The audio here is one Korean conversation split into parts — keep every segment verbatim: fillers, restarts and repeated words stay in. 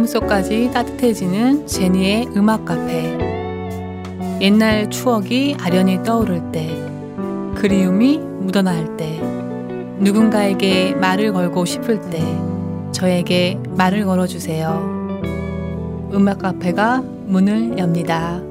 마음속까지 따뜻해지는 제니의 음악 카페. 옛날 추억이 아련히 떠오를 때, 그리움이 묻어나올 때, 누군가에게 말을 걸고 싶을 때 저에게 말을 걸어주세요. 음악 카페가 문을 엽니다.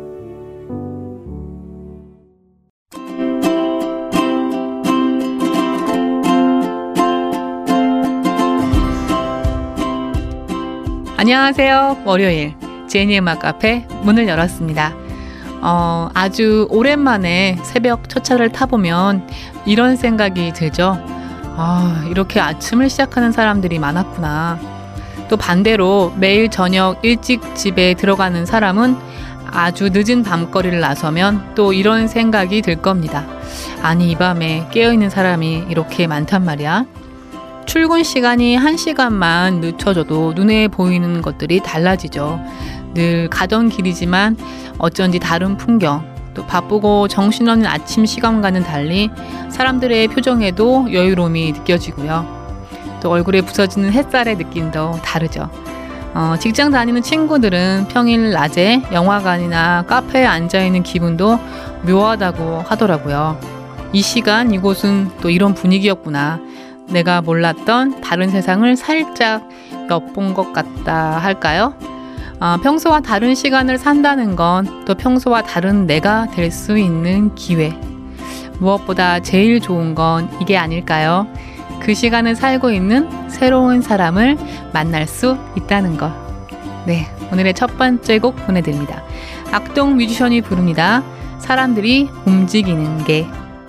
안녕하세요. 월요일 제니 음악 카페 문을 열었습니다. 어, 아주 오랜만에 새벽 첫 차를 타보면 이런 생각이 들죠. 아, 이렇게 아침을 시작하는 사람들이 많았구나. 또 반대로 매일 저녁 일찍 집에 들어가는 사람은 아주 늦은 밤거리를 나서면 또 이런 생각이 들 겁니다. 아니, 이 밤에 깨어있는 사람이 이렇게 많단 말이야. 출근 시간이 한 시간만 늦춰져도 눈에 보이는 것들이 달라지죠. 늘 가던 길이지만 어쩐지 다른 풍경, 또 바쁘고 정신없는 아침 시간과는 달리 사람들의 표정에도 여유로움이 느껴지고요. 또 얼굴에 부서지는 햇살의 느낌도 다르죠. 어, 직장 다니는 친구들은 평일 낮에 영화관이나 카페에 앉아있는 기분도 묘하다고 하더라고요. 이 시간 이곳은 또 이런 분위기였구나. 내가 몰랐던 다른 세상을 살짝 엿본 것 같다 할까요? 어, 평소와 다른 시간을 산다는 건 또 평소와 다른 내가 될 수 있는 기회. 무엇보다 제일 좋은 건 이게 아닐까요? 그 시간을 살고 있는 새로운 사람을 만날 수 있다는 것. 네, 오늘의 첫 번째 곡 보내드립니다. 악동 뮤지션이 부릅니다. 사람들이 움직이는 게.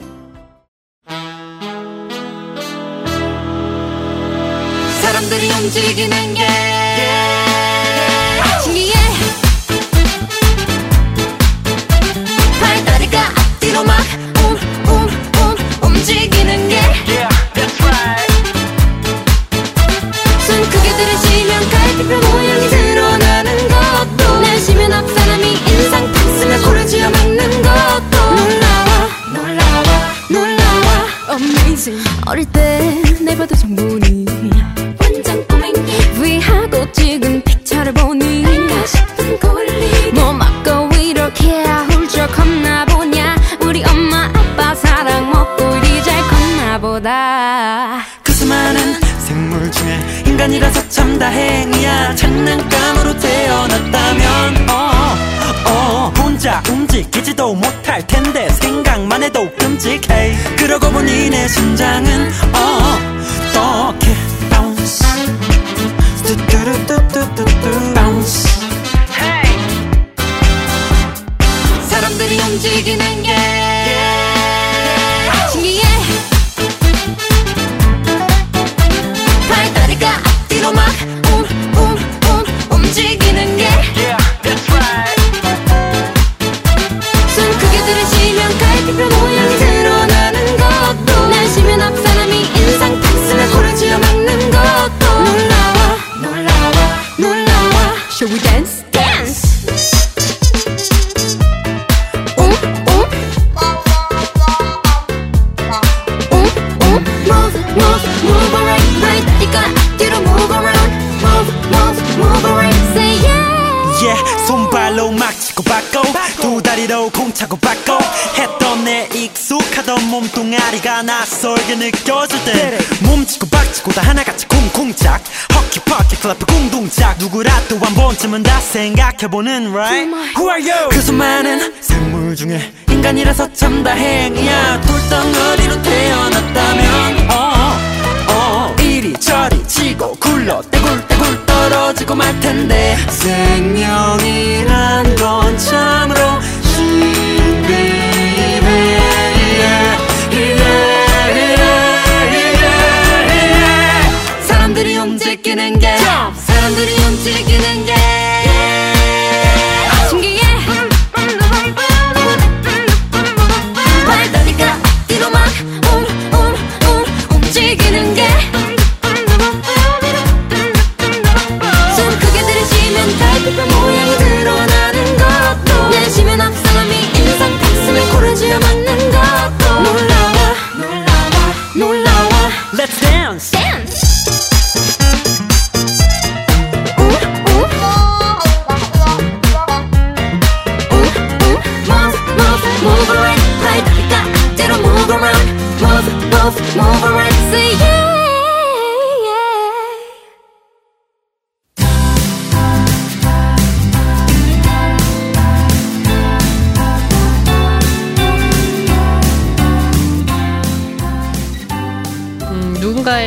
사람들이 움직이는 게 신기해. 발다리가 앞뒤로 막 움, 움, 움 움직이는 게 손 크게 들으시면 갈비뼈 모양이 드러나는 것도 내쉬면 앞 사람이 인상 탁 쓰면 코를 쥐어 막는 것도 놀라워 놀라워 놀라워 Amazing. 어릴 때 내 봐도 전부니 위하고 찍은 픽처를 보니 내가 싶은 권리 뭐 맞고 이렇게 훌쩍 컸나 보냐. 우리 엄마 아빠 사랑 먹고 이리 잘 컸나 보다. 그 수많은 생물 중에 인간이라서 참 다행이야. 장난감으로 태어났다면 어, 어, 혼자 움직이지도 못할 텐데 생각만 해도 끔찍해. 그러고 보니 내 심장은 어, 어떻게 bounce bounce. 사람들이 움직이는 게 신기해. 발다리가 앞뒤로 막 움, 움, 움 움직이는 게 손 크게 들으시면 갈비뼈 모양이 드러나는 것도 내쉬면 앞 사람이 인상 탁 쓰면 코를 쥐어 막는 것도 놀라워 놀라워 놀라워. Shall we dance? Dance! 움, 움. 움, 움. Move, move, move around. 발다리가 앞뒤로 move around. Move, move, move around. Say yeah. Yeah, 손발로 막 치고 받고 두 다리로 공차고 받고 했던 내 익숙하던 몸뚱아리가 낯설게 느껴질 때 몸치고 박치고 다 하나같이 쿵쿵짝 허키퍼키 클래프 궁둥짝 누구라도 한 번쯤은 다 생각해보는 right. Who are you? 그 수많은 생물 중에 인간이라서 참 다행이야. 돌덩어리로 태어났다면 어, 어, 이리저리 치고 굴러 떼굴떼굴 떨어지고 말 텐데 생명이란 건 참으로 신비해. 사람들이 움직이는 게 사람들이 움직이는 게 신기해. 발다리가 앞뒤로 막 움, 움, 움 움직이는 게 손 크게 들으시면 갈비뼈 모양이 드러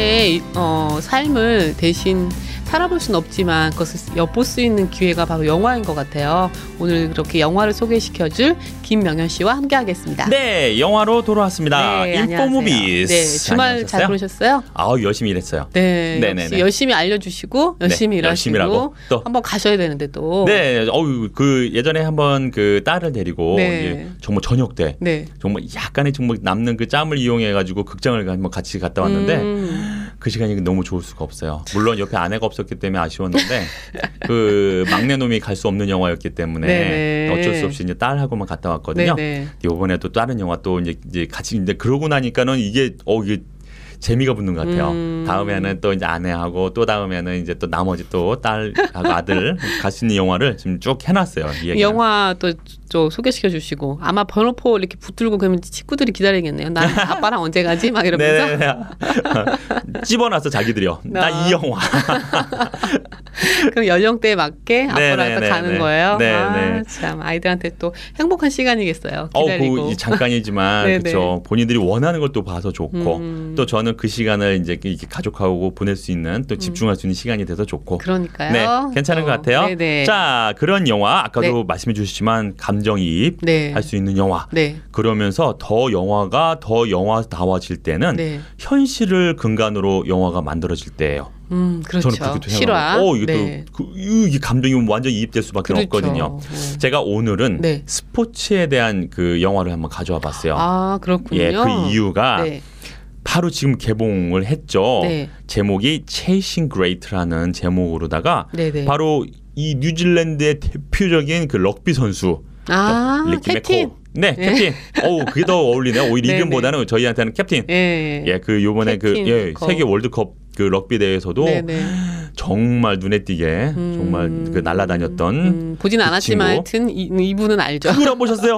각자의 어, 삶을 대신 살아볼 수는 없지만 그것을 엿볼 수 있는 기회가 바로 영화인 것 같아요. 오늘 그렇게 영화를 소개시켜줄 김명현 씨와 함께하겠습니다. 네, 영화로 돌아왔습니다. 네, 인포무비스. 네, 주말 잘 보내셨어요? 아, 열심히 일했어요. 네, 네네네. 역시 열심히 알려주시고 열심히 네, 일하시고 열심히 일하고 또 한번 가셔야 되는데 또. 네, 어우 그 예전에 한번 그 딸을 데리고 네. 이제 정말 저녁 때 네. 정말 약간의 정말 남는 그 짬을 이용해 가지고 극장을 한번 같이 갔다 왔는데 음. 그 시간이 너무 좋을 수가 없어요. 물론 옆에 아내가 없었기 때문에 아쉬웠는데 그 막내 놈이 갈 수 없는 영화였기 때문에 네네. 어쩔 수 없이 이제 딸하고만 갔다 왔거든요. 네네. 이번에 또 다른 영화 또 이제, 이제 같이 이제 그러고 나니까는 이게 어 이게 재미가 붙는 것 같아요. 음. 다음에는 또 이제 아내하고 또 다음에는 이제 또 나머지 또 딸하고 아들 갈 수 있는 영화를 지금 쭉 해놨어요. 이 얘기는. 영화 또 저 소개시켜 주시고 아마 번호표 이렇게 붙들고 그러면 친구들이 기다리겠네요. 난 아빠랑 언제 가지? 막 이러면서. 네네네. 찝어놨어 자기들이요. 나 이 영화. 그럼 연령대에 맞게 앞으로 네네네네. 가는 거예요. 네네. 아, 참 아이들한테 또 행복한 시간이겠어요. 기다리고. 어, 그 잠깐이지만 네네. 그렇죠. 본인들이 원하는 걸 또 봐서 좋고 음. 또 저는 그 시간을 이제 이렇게 가족하고 보낼 수 있는 또 집중할 수 있는 시간이 돼서 좋고. 그러니까요. 네, 괜찮은 어, 것 같아요. 네네. 자, 그런 영화 아까도 네. 말씀해 주셨지만 감정이입 네. 할 수 있는 영화. 네. 그러면서 더 영화가 더 영화다워질 때는 네. 현실을 근간으로 영화가 만들어질 때예요. 음, 그렇죠. 저는 그렇게 또 실화. 생각해요. 어, 이게 네. 또 그, 이 감정이 완전 이입될 수밖에 그렇죠. 없거든요. 네. 제가 오늘은 네. 스포츠에 대한 그 영화를 한번 가져와 봤어요. 아, 그렇군요. 예, 그 이유가 네. 바로 지금 개봉을 했죠. 네. 제목이 Chasing Great라는 제목으로다가 네네. 바로 이 뉴질랜드의 대표적인 그 럭비 선수 아, 리키 캡틴. 메코. 네, 캡틴. 어우, 그게 더 어울리네요. 오히려 네네. 이름보다는 저희한테는 캡틴. 예. 예, 그 요번에 그 캡틴 예, 메코. 세계 월드컵 그 럭비 대회에서도 네네. 정말 눈에 띄게 음. 정말 그 날아다녔던 음, 보진 그 않았지만 친구. 하여튼 이, 이분은 알죠. 그걸 안 보셨어요?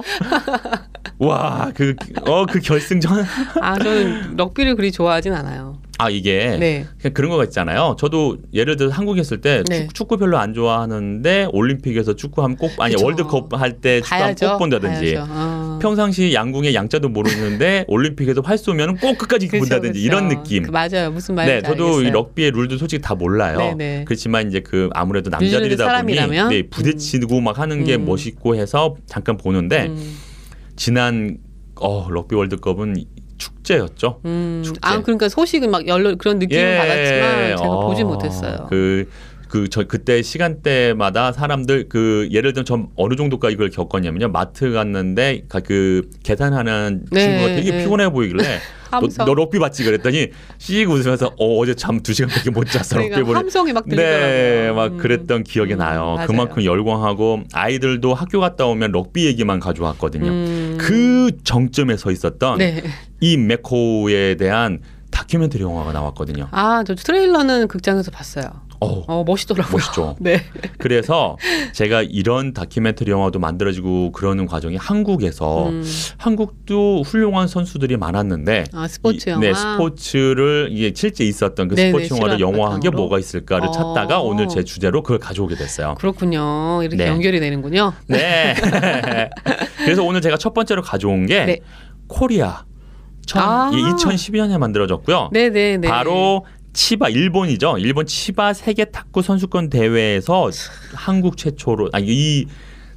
와, 그 어 그 결승전. 아, 저는 럭비를 그리 좋아하진 않아요. 아, 이게 네. 그냥 그런 거가 있잖아요. 저도 예를 들어 한국에 있을 때 네. 축구 별로 안 좋아하는데 올림픽에서 축구하면 꼭 아니 그쵸. 월드컵 할 때 축구하면 봐야죠. 꼭 본다든지. 봐야죠. 어. 평상시 양궁의 양자도 모르는데 올림픽에서 활 쏘면 꼭 끝까지 그쵸, 본다든지 그쵸. 이런 느낌. 그 맞아요. 무슨 네, 말인지 저도 알겠어요. 이 럭비의 룰도 솔직히 다 몰라요. 네네. 그렇지만 이제 그 아무래도 뉴질랜드 남자들이다 보니 사람이라면? 네, 부딪히고 막 하는 게 음. 멋있고 해서 잠깐 보는데 음. 지난 어, 럭비 월드컵은 축제였죠. 음. 축제. 아, 그러니까 소식은 막 열로 그런 느낌을 받았지만 제가 어, 보지 못했어요. 그 그 저 그때 시간대마다 사람들 그 예를 들면 전 어느 정도까지 이걸 겪었냐면요. 마트 갔는데 가- 그 계산하는 네, 친구가 되게 네. 피곤해 보이길래 너, 함성. 너 럭비 봤지 그랬더니 씩 웃으면서 어, 어제 잠 두 시간밖에 못 잤어. 그러니까 럭비 보니. 함성이 막 들리더라고요. 네, 막 음. 그랬던 기억이 음, 나요. 맞아요. 그만큼 열광하고 아이들도 학교 갔다 오면 럭비 얘기만 가져왔거든요. 음. 그 정점에 서 있었던 네. 이 메코에 대한 다큐멘터리 영화가 나왔거든요. 아, 저 트레일러는 극장에서 봤어요. 어, 어, 멋있더라고요. 멋있죠. 네. 그래서 제가 이런 다큐멘터리 영화도 만들어지고 그러는 과정이 한국에서 음. 한국도 훌륭한 선수들이 많았는데 아, 스포츠 이- 영화. 네, 스포츠를 이게 실제 있었던 그 네네, 스포츠 영화를 실화 영화한 게 바탕으로? 뭐가 있을까를 어. 찾다가 오늘 제 주제로 그걸 가져오게 됐어요. 그렇군요. 이렇게 네. 연결이 되는군요. 네. 그래서 오늘 제가 첫 번째로 가져온 게 네. 코리아. 천, 아. 이 이천십이 년에 만들어졌고요. 네네네. 바로 치바 일본이죠. 일본 치바 세계 탁구 선수권 대회에서 한국 최초로 아, 이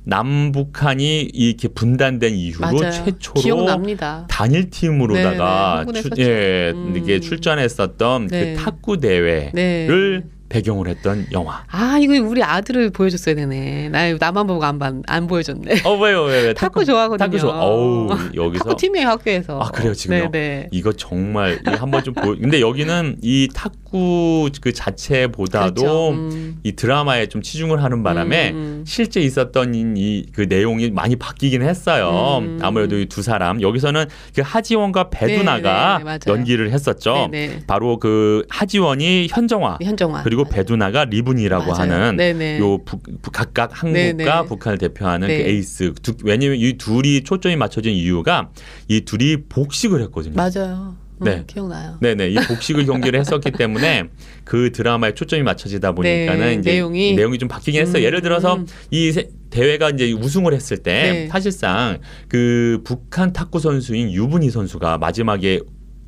남북한이 이렇게 분단된 이후로 맞아요. 최초로 기억납니다. 단일 팀으로다가 네네, 출, 흥분했었죠. 예, 음. 이게 출전했었던 네. 그 탁구 대회를 네. 배경으로 했던 영화. 아, 이거 우리 아들을 보여줬어야 되네. 나 나만 보고 안, 반- 안 보여줬네. 어 왜요 왜 왜 탁구 좋아하거든요. 탁구 좋아. 어우 여기서 탁구 팀이에요, 학교에서. 아 그래요 지금요. 네네. 이거 정말 이거 한번 좀 보. 근데 여기는 이 탁구 그 자체보다도 그렇죠. 음. 이 드라마에 좀 치중을 하는 바람에 음, 음. 실제 실제 있었던 이 그 내용이 많이 바뀌긴 했어요. 음. 아무래도 이 두 사람 여기서는 그 하지원과 배두나가 네, 네, 맞아요. 연기를 했었죠. 네네. 바로 그 하지원이 현정화 현정화. 그리고 맞아요. 배두나가 리분이라고 맞아요. 하는 네네. 요 북, 북- 각각 한국과 네네. 북한을 대표하는 네. 그 에이스. 두, 왜냐면 이 둘이 초점이 맞춰진 이유가 이 둘이 복식을 했거든요. 맞아요. 음, 네. 기억나요. 네네 이 복식을 경기를 했었기 때문에 그 드라마에 초점이 맞춰지다 보니까는 네, 이제 내용이. 내용이 좀 바뀌긴 했어요. 음, 예를 들어서 음. 이 세- 대회가 이제 우승을 했을 때 네. 사실상 그 북한 탁구 선수인 유분희 선수가 마지막에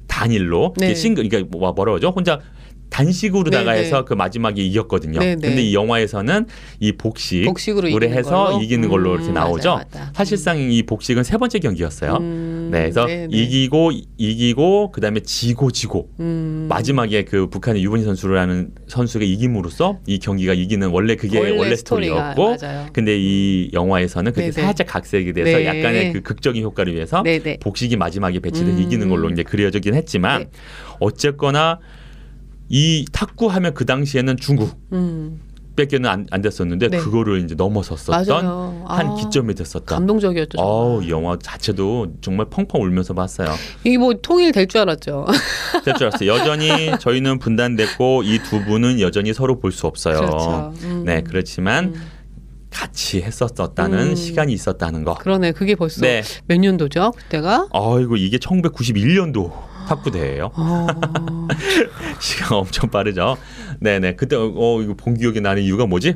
단일로 네. 싱글 그러니까 뭐 뭐라 그러죠? 혼자 단식으로다가 네네. 해서 그 마지막에 이겼거든요. 네네. 근데 이 영화에서는 이 복식 복식으로 으로 이기는 해서 걸로? 이기는 걸로 이렇게 음, 나오죠. 맞아, 맞아. 사실상 이 복식은 세 번째 경기였어요. 음, 네, 그래서 네네. 이기고 이기고 그다음에 지고 지고 음. 마지막에 그 북한의 유본희 선수라는 선수가 이김으로써 이 경기가 이기는 원래 그게 원래, 원래 스토리였고, 스토리가, 맞아요. 근데 이 영화에서는 그게 네네. 살짝 각색이 돼서 네. 약간의 그 극적인 효과를 위해서 네네. 복식이 마지막에 배치돼서 음. 이기는 걸로 이제 그려지긴 했지만 네. 어쨌거나 이 탁구하면 그 당시에는 중국. 음. 밖에는 안, 안 됐었는데 네. 그거를 이제 넘어섰었던 맞아요. 한 아, 기점이 됐었던. 감동적이었죠. 정말. 어우, 이 영화 자체도 정말 펑펑 울면서 봤어요. 이게 뭐 통일 될 줄 알았죠. 될 줄 알았어요. 여전히 저희는 분단됐고 이 두 분은 여전히 서로 볼 수 없어요. 그렇죠. 음. 네, 그렇지만 음. 같이 했었었다는 음. 시간이 있었다는 거. 그러네. 그게 벌써 네. 몇 년도죠? 그때가? 아이고 이게 천구백구십일 년도 탁구 대회예요. 어. 시간 엄청 빠르죠. 네네. 그때 어 이거 본 기억이 나는 이유가 뭐지?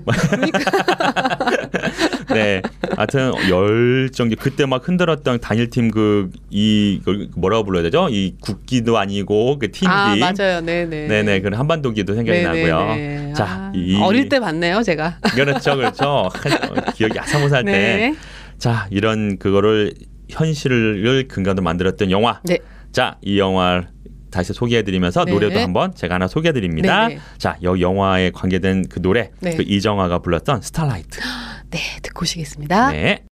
네. 하여튼 열정기 그때 막 흔들었던 단일팀 그이 뭐라고 불러야 되죠? 이 국기도 아니고 그 팀기. 아 맞아요. 네네. 네네. 그런 한반도기도 생각이 네네네. 나고요. 자, 아, 이 어릴 때 봤네요, 제가. 그렇죠, 그렇죠. 기억이 아사무사할 때. 네. 자, 이런 그거를 현실을 근간으로 만들었던 영화. 네. 자, 이 영화 다시 소개해드리면서 네. 노래도 한번 제가 하나 소개해드립니다. 네네. 자, 이 영화에 관계된 그 노래, 네. 그 이정아가 불렀던 스타라이트. 네, 듣고 오시겠습니다. 네.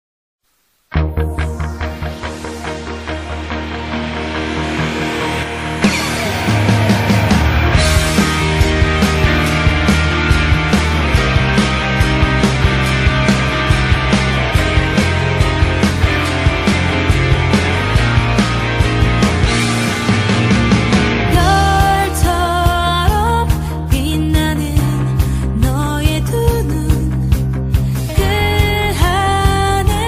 별처럼 빛나는 너의 두 눈 그 하늘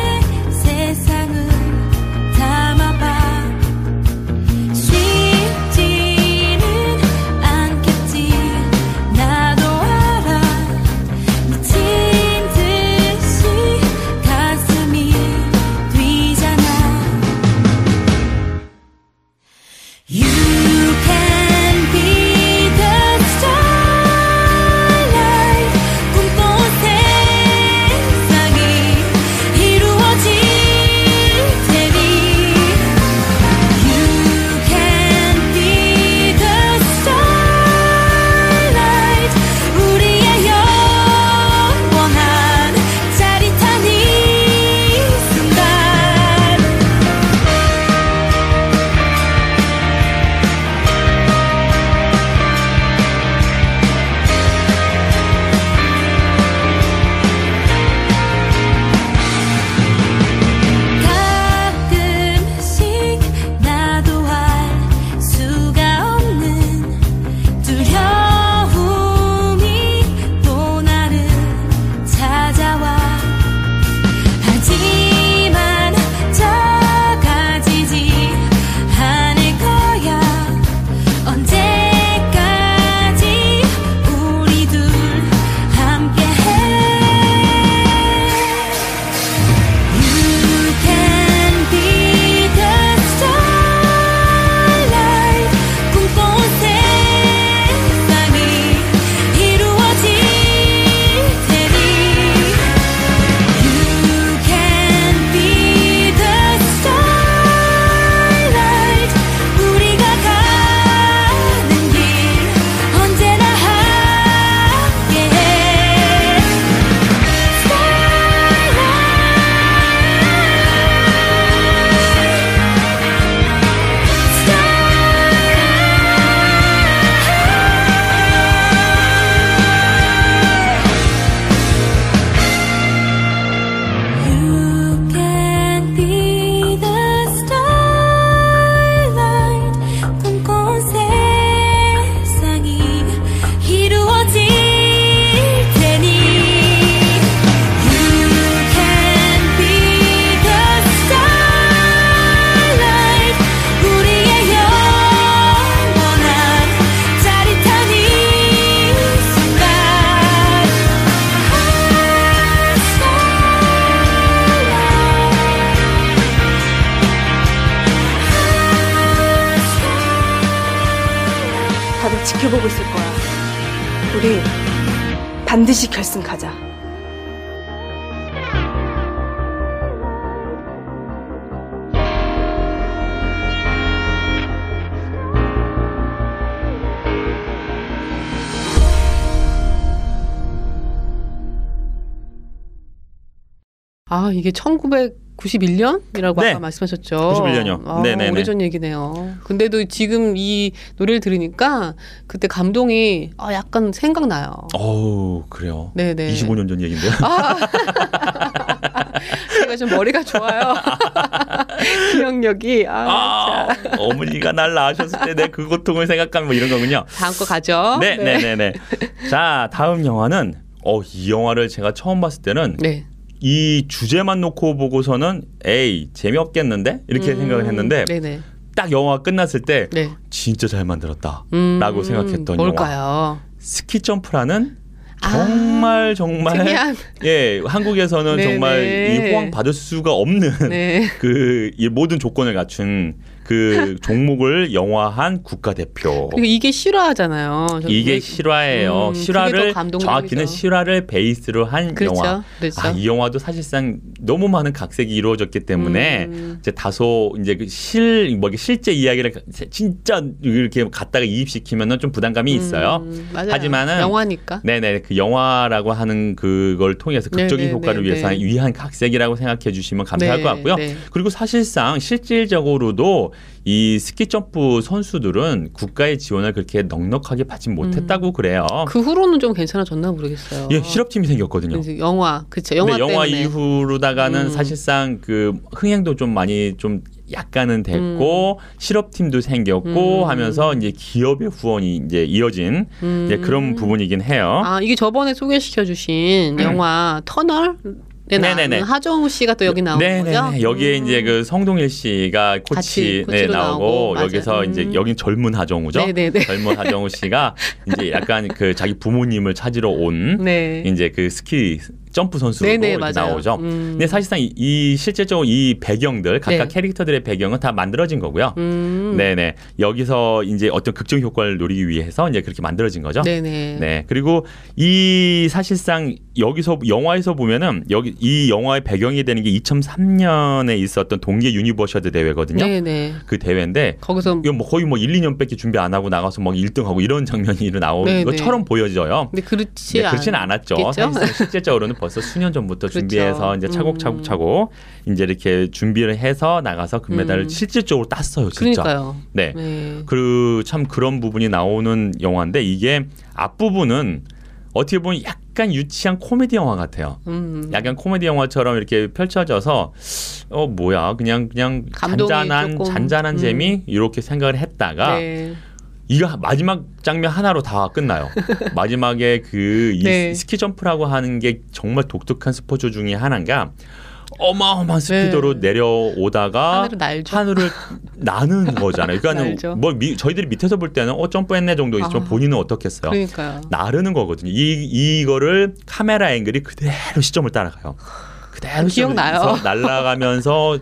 지켜보고 있을 거야. 우리 반드시 결승 가자. 아, 이게 천구백구십일 년이라고 네. 아까 말씀하셨죠. 구십일 년이요. 아, 네네네. 오래전 얘기네요. 근데도 지금 이 노래를 들으니까 그때 감동이 아, 약간 생각나요. 어우, 그래요. 네네. 이십오 년 전 얘기인데요. 아, 제가 좀 머리가 좋아요. 기억력이. 아, 아, 자. 어머니가 날 낳으셨을 때 내 그 고통을 생각하면 뭐 이런 거군요. 다음 거 가죠. 네, 네, 네, 네. 자, 다음 영화는 어, 이 영화를 제가 처음 봤을 때는 네. 이 주제만 놓고 보고서는 에이 재미없겠는데 이렇게 음, 생각을 했는데 네네. 딱 영화가 끝났을 때 네. 진짜 잘 만들었다라고 음, 생각했던 뭘까요? 영화 스키 점프라는 정말 정말 특이한. 예 한국에서는 네네. 정말 이 호황 받을 수가 없는 네. 그 이 모든 조건을 갖춘 그 종목을 영화한 국가대표. 그리고 이게 실화잖아요. 이게 실화예요. 음, 실화를 그게 더 감동적이죠. 정확히는 실화를 베이스로 한 그렇죠. 영화. 그렇죠. 아, 이 영화도 사실상 너무 많은 각색이 이루어졌기 때문에 음. 이제 다소 이제 그실뭐 실제 이야기를 진짜 이렇게 갖다가 이입시키면은 좀 부담감이 있어요. 음, 맞아요. 하지만은 영화니까. 네네 그 영화라고 하는 그걸 통해서 극적인 네네네, 효과를 위해서 네. 위한 각색이라고 생각해 주시면 감사할 네, 것 같고요. 네. 그리고 사실상 실질적으로도 이 스키 점프 선수들은 국가의 지원을 그렇게 넉넉하게 받지 못했다고 그래요. 그 후로는 좀 괜찮아졌나 모르겠어요. 예, 실업팀이 생겼거든요. 이제 영화, 그렇죠. 영화 근데 영화 때문에. 이후로다가는 음. 사실상 그 흥행도 좀 많이 좀 약간은 됐고 실업팀도 생겼고 음. 하면서 이제 기업의 후원이 이제 이어진 음. 이제 그런 부분이긴 해요. 아, 이게 저번에 소개시켜주신 영화 터널? 네, 네네네. 하정우 씨가 또 여기 나온 네네. 거죠? 여기에 음. 이제 그 성동일 씨가 코치 같이 네, 코치로 나오고, 나오고, 여기서 맞아요. 이제 음. 여긴 젊은 하정우죠. 네네네. 젊은 하정우 씨가 이제 약간 그 자기 부모님을 찾으러 온 네. 이제 그 스키 점프 선수로 네네, 이렇게 맞아요. 나오죠. 음. 근데 사실상 이, 이 실제적으로 이 배경들 각각 네. 캐릭터들의 배경은 다 만들어진 거고요. 음. 네네. 여기서 이제 어떤 극적 효과를 노리기 위해서 이제 그렇게 만들어진 거죠. 네네. 네. 그리고 이 사실상 여기서 영화에서 보면은 여기 이 영화의 배경이 되는 게 이천삼 년에 있었던 동계 유니버셔드 대회거든요. 네네. 그 대회인데 거기서 이거 뭐 거의 뭐 일, 이 년밖에 준비 안 하고 나가서 막 일 등하고 이런 장면이 나오는 네네. 것처럼 보여져요. 근데 그렇지 네, 그렇지는 않았죠. 않겠죠? 사실상 실제적으로는 벌써 수년 전부터 그렇죠. 준비해서 이제 차곡차곡 차곡 이제 이렇게 준비를 해서 나가서 금메달을 음. 실질적으로 땄어요, 진짜. 그러니까요. 네. 네. 그 참 그런 부분이 나오는 영화인데 이게 앞부분은 어떻게 보면 약간 유치한 코미디 영화 같아요. 음. 약간 코미디 영화처럼 이렇게 펼쳐져서 어 뭐야 그냥 그냥 감동이 잔잔한 조금, 잔잔한 음. 재미 이렇게 생각을 했다가 네. 이거 마지막 장면 하나로 다 끝나요. 마지막에 그 이 네. 스키 점프라고 하는 게 정말 독특한 스포츠 중에 하나인가 어마어마한 스피드로 네. 내려오다가 하늘을 날죠. 하늘을 나는 거잖아요. 그러니까 날죠. 뭐 미, 저희들이 밑에서 볼 때는 어 점프했네 정도 있지만 아. 본인은 어떻겠어요? 그러니까요. 나르는 거거든요. 이 이거를 카메라 앵글이 그대로 시점을 따라가요. 그대로 기억나요. 시점에서 날아가면서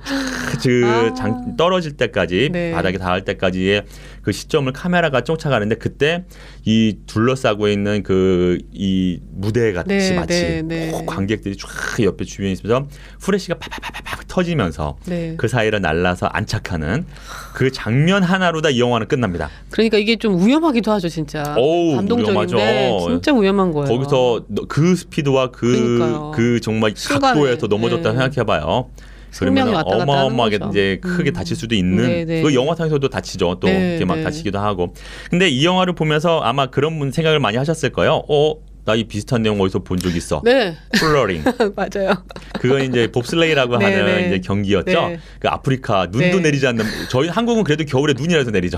그 아. 장 떨어질 때까지 네. 바닥에 닿을 때까지의 그 시점을 카메라가 쫓아가는데 그때 이 둘러싸고 있는 그 이 무대 같이 네, 마치 네, 네. 꼭 관객들이 쫙 옆에 주변에 있으면서 후레쉬가 팍팍팍팍 터지면서 네. 그 사이를 날라서 안착하는 그 장면 하나로 다 이 영화는 끝납니다. 그러니까 이게 좀 위험하기도 하죠, 진짜. 어우, 감동적인데 위험하죠. 진짜 위험한 거예요. 거기서 너- 그 스피드와 그, 그러니까요. 그 정말 순간에, 각도에서 넘어졌다 네. 생각해봐요. 생명이 그러면 왔다 갔다 하는 어마어마하게 거죠. 이제 크게 음. 다칠 수도 있는 네, 네. 그 영화상에서도 다치죠. 또 네, 이렇게 막 네. 다치기도 하고. 근데 이 영화를 보면서 아마 그런 분 생각을 많이 하셨을 거예요. 어, 나 이 비슷한 내용 어디서 본 적 있어. 네. 플러링. 맞아요. 그건 이제 봅슬레이라고 네, 하는 네. 이제 경기였죠. 네. 그 아프리카 눈도 네. 내리지 않는 저희 한국은 그래도 겨울에 눈이라도 내리죠.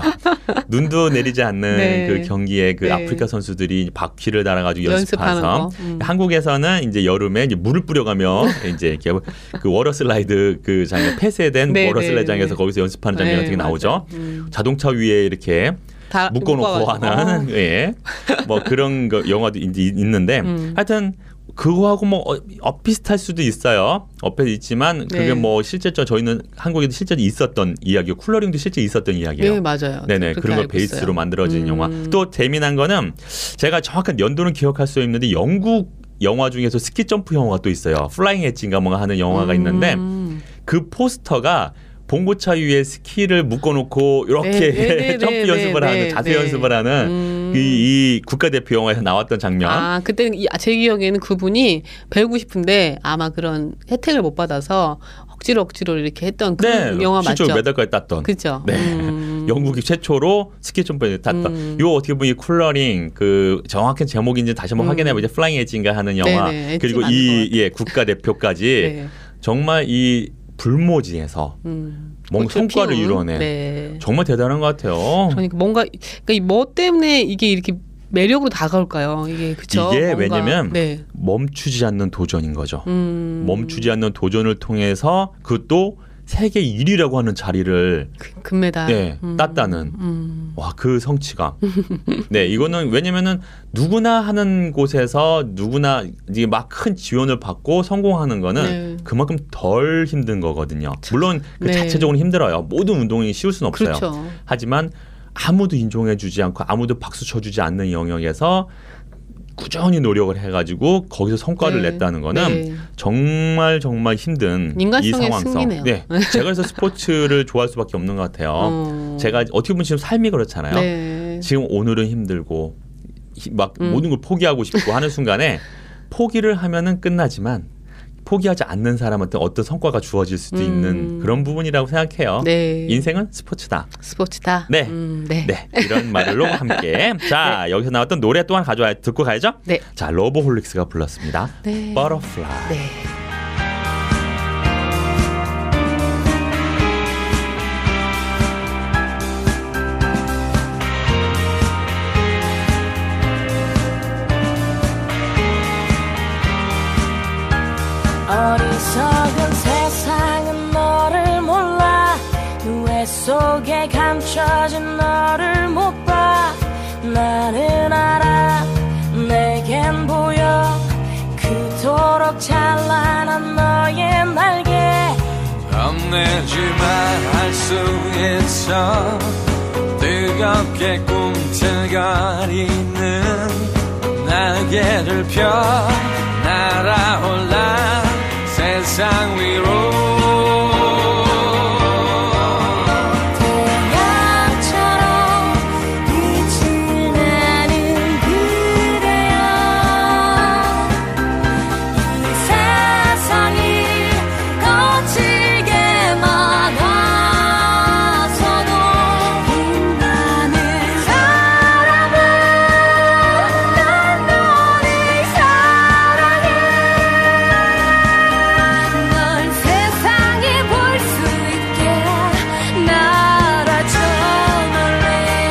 눈도 내리지 않는 네. 그 경기에 그 네. 아프리카 선수들이 바퀴를 달아가지고 연습하는 연습해서 거. 음. 한국에서는 이제 여름에 이제 물을 뿌려가며 이제 이렇게 그 워터 슬라이드 그 장면 폐쇄된 네, 워터 네, 슬라이드장에서 네. 거기서 연습하는 장면 네, 같은 게 나오죠. 맞아요. 음. 자동차 위에 이렇게 다 묶어놓고 묶어가지고. 하는 예, 뭐 그런 거 영화도 이제 있는데 음. 하여튼 그거하고 뭐 어, 엇비슷할 수도 있어요. 엇비슷 있지만 그게 네. 뭐 실제로 저희는 한국에도 실제로 있었던 이야기고 쿨러링도 실제 있었던 이야기예요. 네, 맞아요. 네네 그런 걸 베이스로 있어요. 만들어진 음. 영화. 또 재미난 거는 제가 정확한 연도는 기억할 수 없는데 영국 영화 중에서 스키 점프 영화가 또 있어요. 플라잉 엣지인가 뭔가 하는 영화가 음. 있는데 그 포스터가 봉고차 위에 스키를 묶어놓고 이렇게 네, 네, 네, 점프 네, 연습을 네, 하는 네, 자세 네. 연습을 하는 음. 이, 이 국가대표 영화에서 나왔던 장면. 아, 그때 제 기억에는 그분이 배우고 싶은데 아마 그런 혜택을 못 받아서 억지로 억지로 이렇게 했던 그 네, 영화 맞죠? 실제로 메달까지 땄던. 그죠? 네. 음. 영국이 최초로 스키 점프에 탔던. 음. 요 어떻게 보면 이 쿨러링 그 정확한 제목인지 다시 한번 음. 확인해보자. 플라잉 엣지인가 하는 영화. 네네, 엣지 그리고 맞는 이 것 같아요. 예, 국가대표까지 네. 정말 이 불모지에서 음. 뭔가 꽃을 성과를 피운. 이뤄낸 네. 정말 대단한 것 같아요. 그러니까 뭔가 그러니까 뭐 때문에 이게 이렇게 매력으로 다가올까요? 이게 그쵸? 이게 뭔가, 왜냐면 네. 멈추지 않는 도전인 거죠. 음. 멈추지 않는 도전을 통해서 그것도 세계 일 위라고 하는 자리를 그, 금메달 네, 음. 땄다는 음. 와, 그 성취감. 네, 이거는 왜냐면은 누구나 하는 곳에서 누구나 이게 막 큰 지원을 받고 성공하는 거는 네. 그만큼 덜 힘든 거거든요. 물론 그 네. 자체적으로 힘들어요. 모든 운동이 쉬울 수는 없어요. 그렇죠. 하지만 아무도 인정해주지 않고 아무도 박수 쳐주지 않는 영역에서 꾸준히 노력을 해가지고 거기서 성과를 네. 냈다는 거는 네. 정말 정말 힘든 이 인간성의 상황성. 승리네요. 네, 제가 그래서 스포츠를 좋아할 수밖에 없는 것 같아요. 어. 제가 어떻게 보면 지금 삶이 그렇잖아요. 네. 지금 오늘은 힘들고 히- 막 음. 모든 걸 포기하고 싶고 하는 순간에 포기를 하면은 끝나지만 포기하지 않는 사람한테 어떤 성과가 주어질 수도 음. 있는 그런 부분이라고 생각해요. 네. 인생은 스포츠다. 스포츠다. 네. 음, 네. 네, 이런 말로 함께 자 여기서 나왔던 노래 또한 가져와 듣고 가야죠. 네. 자 러브홀릭스가 불렀습니다. 네. Butterfly. 네. 어리석은 세상은 너를 몰라 누에 속에 감춰진 너를 못 봐 나는 알아 내겐 보여 그토록 찬란한 너의 날개 겁내지만 할 수 있어 뜨겁게 꿈틀거리는 날개를 펴 날아올라 세상 위로 태양처럼 빛을 내는 그대여 이 세상이 거칠게 많아서도 빛나는 사람은 난 너를 사랑해 널 세상에 볼 수 있게 날아줘 놀래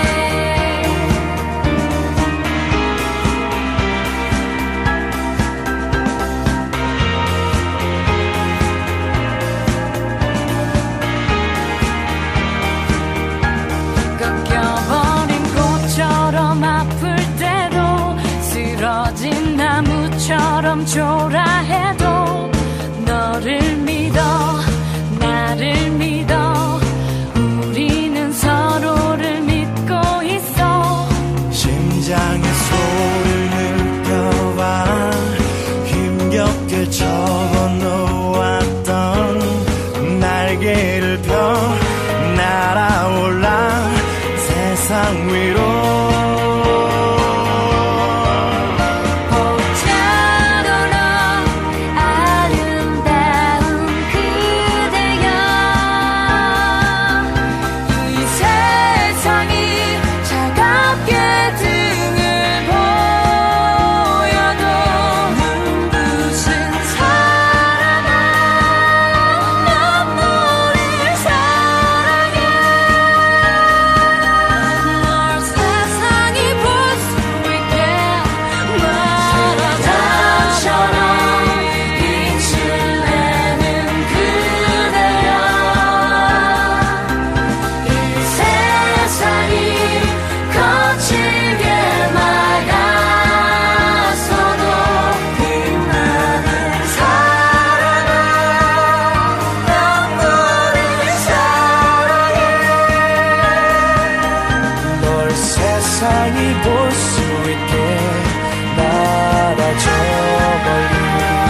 꺾여버린 꽃처럼 아플 때도 쓰러진 나무처럼 초라해도 너를 믿어 나를 믿어 우리는 서로를 믿고 있어 심장의 소리를 느껴봐 힘겹게 접어놓았던 날개를 펴 날아올라 세상 위로 벅차도록 수 있게 날아줘 멀리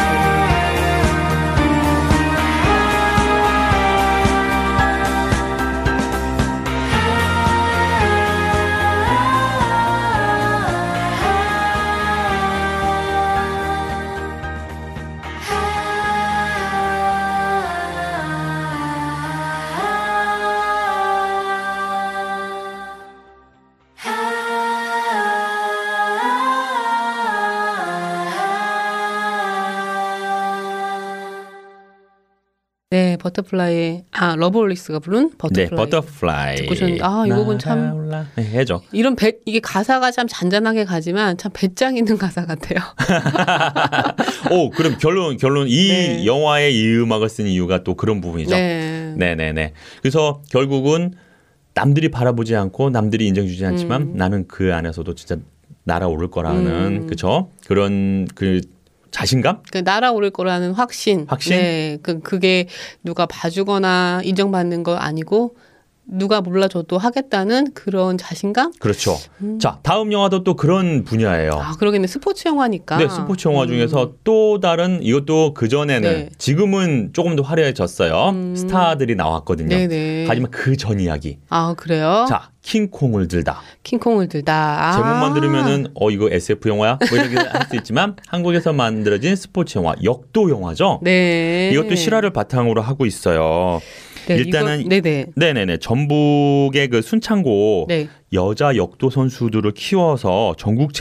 네, 버터플라이의 아 러브홀릭스가 부른 버터플라이. 네, 버터플라이. 듣고 오셨는데 아, 이 곡은 참 날아올라. 네, 해죠. 이런 배 이게 가사가 참 잔잔하게 가지만 참 배짱 있는 가사 같아요. 오, 그럼 결론 결론 이 네. 영화에 이 음악을 쓴 이유가 또 그런 부분이죠. 네. 네, 네, 네. 그래서 결국은 남들이 바라보지 않고 남들이 인정주지 않지만 음. 나는 그 안에서도 진짜 날아오를 거라는 음. 그죠? 그런 그 자신감? 그 날아오를 거라는 확신. 확신? 네, 그 그게 누가 봐주거나 인정받는 거 아니고 누가 몰라줘도 하겠다는 그런 자신감? 그렇죠. 자, 다음 영화도 또 그런 분야예요. 음. 아, 그러겠네. 스포츠 영화니까. 네, 스포츠 영화 음. 중에서 또 다른 이것도 그 전에는 네. 지금은 조금 더 화려해졌어요. 음. 스타들이 나왔거든요. 네네. 하지만 그 전 이야기. 아, 그래요? 자, 킹콩을 들다. 킹콩을 들다. 아. 제목만 들으면은 어 이거 에스에프 영화야? 뭐 이렇게 할 수 있지만 한국에서 만들어진 스포츠 영화, 역도 영화죠. 네. 이것도 실화를 바탕으로 하고 있어요. 네, 일단은 이거, 네네. 네네네 전북의 그 순창고 네. 여자 역도 선수들을 키워서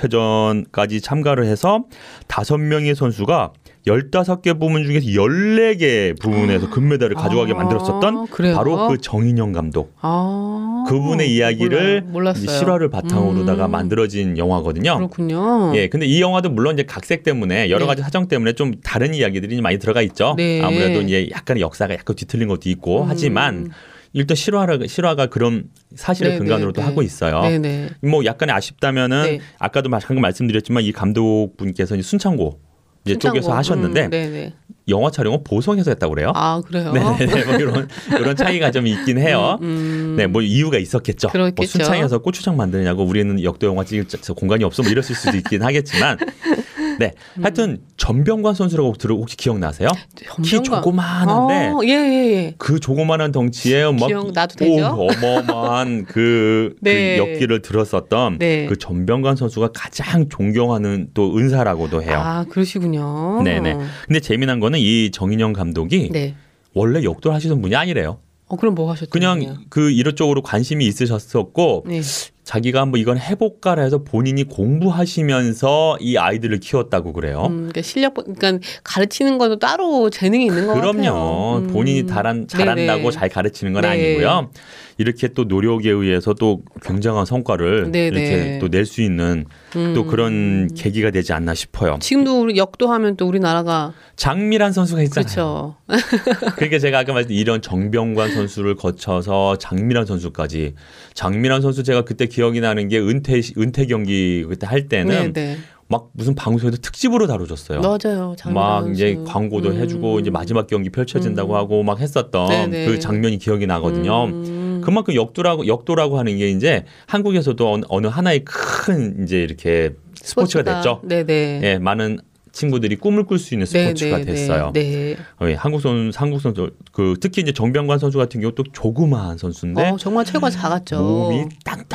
전국체전까지 참가를 해서 다섯 명의 선수가 열다섯 개 부문 중에서 열네 개 부문에서 금메달을 가져가게 아, 만들었었던 그래요? 바로 그 정인영 감독. 아. 그분의 이야기를 몰라요. 몰랐어요. 이제 실화를 바탕으로다가 음. 만들어진 영화거든요. 그렇군요. 예, 근데 이 영화도 물론 이제 각색 때문에 여러 네. 가지 사정 때문에 좀 다른 이야기들이 많이 들어가 있죠. 네. 아무래도 이제 약간의 역사가 약간 뒤틀린 것도 있고 음. 하지만 일단 실화가 실화가 그런 사실을 네, 근간으로도 네, 하고 네. 있어요. 네네. 뭐 약간의 아쉽다면은 네. 아까도 방금 말씀드렸지만 이 감독분께서 이제 순창고 이제 순창고. 쪽에서 하셨는데 음, 네네. 영화 촬영은 보성에서 했다고 그래요. 아, 그래요? 네네네. 뭐 이런 이런 차이가 좀 있긴 해요. 음, 음. 네, 뭐 이유가 있었겠죠. 그렇겠죠. 뭐 순창에서 고추장 만드느냐고 우리는 역도 영화 찍을 공간이 없어 뭐 이랬을 수도 있긴 하겠지만. 네, 하여튼 전병관 선수라고 들어 혹시 기억나세요? 키 전병관. 조그마한데 아, 예, 예, 예. 그 조그마한 덩치에 막 기억나도 되죠? 오, 어마어마한 그, 네. 그 역기를 들었었던 네. 그 전병관 선수가 가장 존경하는 또 은사라고도 해요. 아, 그러시군요. 네네. 근데 재미난 거는 이 정인영 감독이 네. 원래 역도를 하시던 분이 아니래요. 어, 그럼 뭐 하셨죠? 그냥 그 이쪽으로 관심이 있으셨었고 네. 자기가 한번 이건 해볼까라 해서 본인이 공부하시면서 이 아이들을 키웠다고 그래요. 음, 그러니까 실력, 그러니까 가르치는 것도 따로 재능이 있는 것 같아요. 그럼요. 음. 본인이 잘한, 잘한다고 네네. 잘 가르치는 건 네. 아니고요. 이렇게 또 노력에 의해서 또 굉장한 성과를 네네. 이렇게 또 낼 수 있는 음. 또 그런 계기가 되지 않나 싶어요. 지금도 우리 역도 하면 또 우리나라가 장미란 선수가 있잖아요. 그렇죠. 그러니까 제가 아까 말했던 이런 정병관 선수를 거쳐서 장미란 선수까지 장미란 선수 제가 그때 기억이 나는 게 은퇴 은퇴 경기 그때 할 때는 네, 네. 막 무슨 방송에도 특집으로 다뤄줬어요. 맞아요. 막 이제 선수. 광고도 음. 해주고 이제 마지막 경기 펼쳐진다고 음. 하고 막 했었던 네네. 그 장면이 기억이 나거든요. 음. 그만큼 역도라고 역도라고 하는 게 이제 한국에서도 어느, 어느 하나의 큰 이제 이렇게 스포츠가 됐죠. 네네. 예, 많은 친구들이 꿈을 꿀 수 있는 스포츠가 네, 네, 됐어요. 네. 어, 예, 한국 선수, 한국 선수 그 특히 이제 정병관 선수 같은 경우 또 조그마한 선수인데 어, 정말 체구가 작았죠. 몸이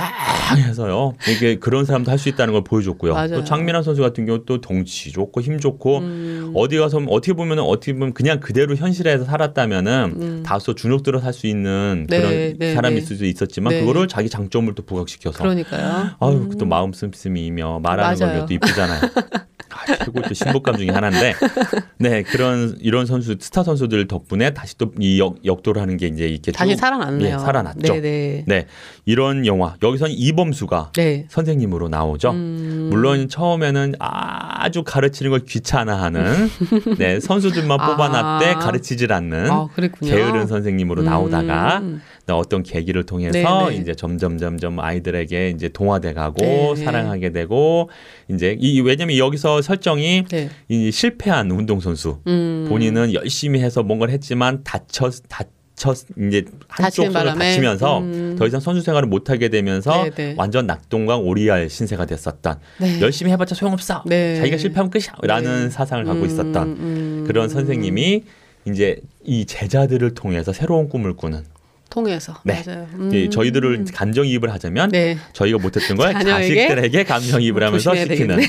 땅땅해서요. 이게 그런 사람도 할 수 있다는 걸 보여줬고요. 맞아요. 또 장민환 선수 같은 경우 또 덩치 좋고 힘 좋고 음. 어디 가서 어떻게 보면은 어떻게 보면 그냥 그대로 현실에서 살았다면은 음. 다소 주눅들어 살 수 있는 네, 그런 네, 사람일 네. 수도 있었지만 네. 그거를 자기 장점을 또 부각시켜서 그러니까요. 아유 음. 또 마음 씀씀이며 말하는 맞아요. 건 또 이쁘잖아요. 아, 최고 또 신복감 중에 하나인데, 네 그런 이런 선수 스타 선수들 덕분에 다시 또 이 역도를 하는 게 이제 이렇게 다시 쭉, 살아났네요. 예, 살아났죠. 네네. 네 이런 영화 여기서는 이범수가 네. 선생님으로 나오죠. 음. 물론 처음에는 아주 가르치는 걸 귀찮아하는 네 선수들만 뽑아놨대 아. 가르치질 않는 아, 그랬군요. 게으른 선생님으로 나오다가 음. 어떤 계기를 통해서 네네. 이제 점점 점점 아이들에게 이제 동화돼 가고 네. 사랑하게 되고 이제 이 왜냐면 여기서 설정이 네. 이 실패한 운동 선수 음. 본인은 열심히 해서 뭔가를 했지만 다쳐 다 다쳐 이제 한쪽 손을 바람에. 다치면서 음. 더 이상 선수 생활을 못 하게 되면서 네네. 완전 낙동강 오리알 신세가 됐었던 네. 열심히 해봤자 소용없어. 네. 자기가 실패하면 끝이야라는 네. 사상을 갖고 음, 있었던 음. 그런 선생님이 이제 이 제자들을 통해서 새로운 꿈을 꾸는. 통해서 네. 맞아요. 이제 음. 저희들을 감정이입을 하자면 네. 저희가 못했던 걸 자녀에게 자식들에게 감정이입을 하면서 조심해야 시키는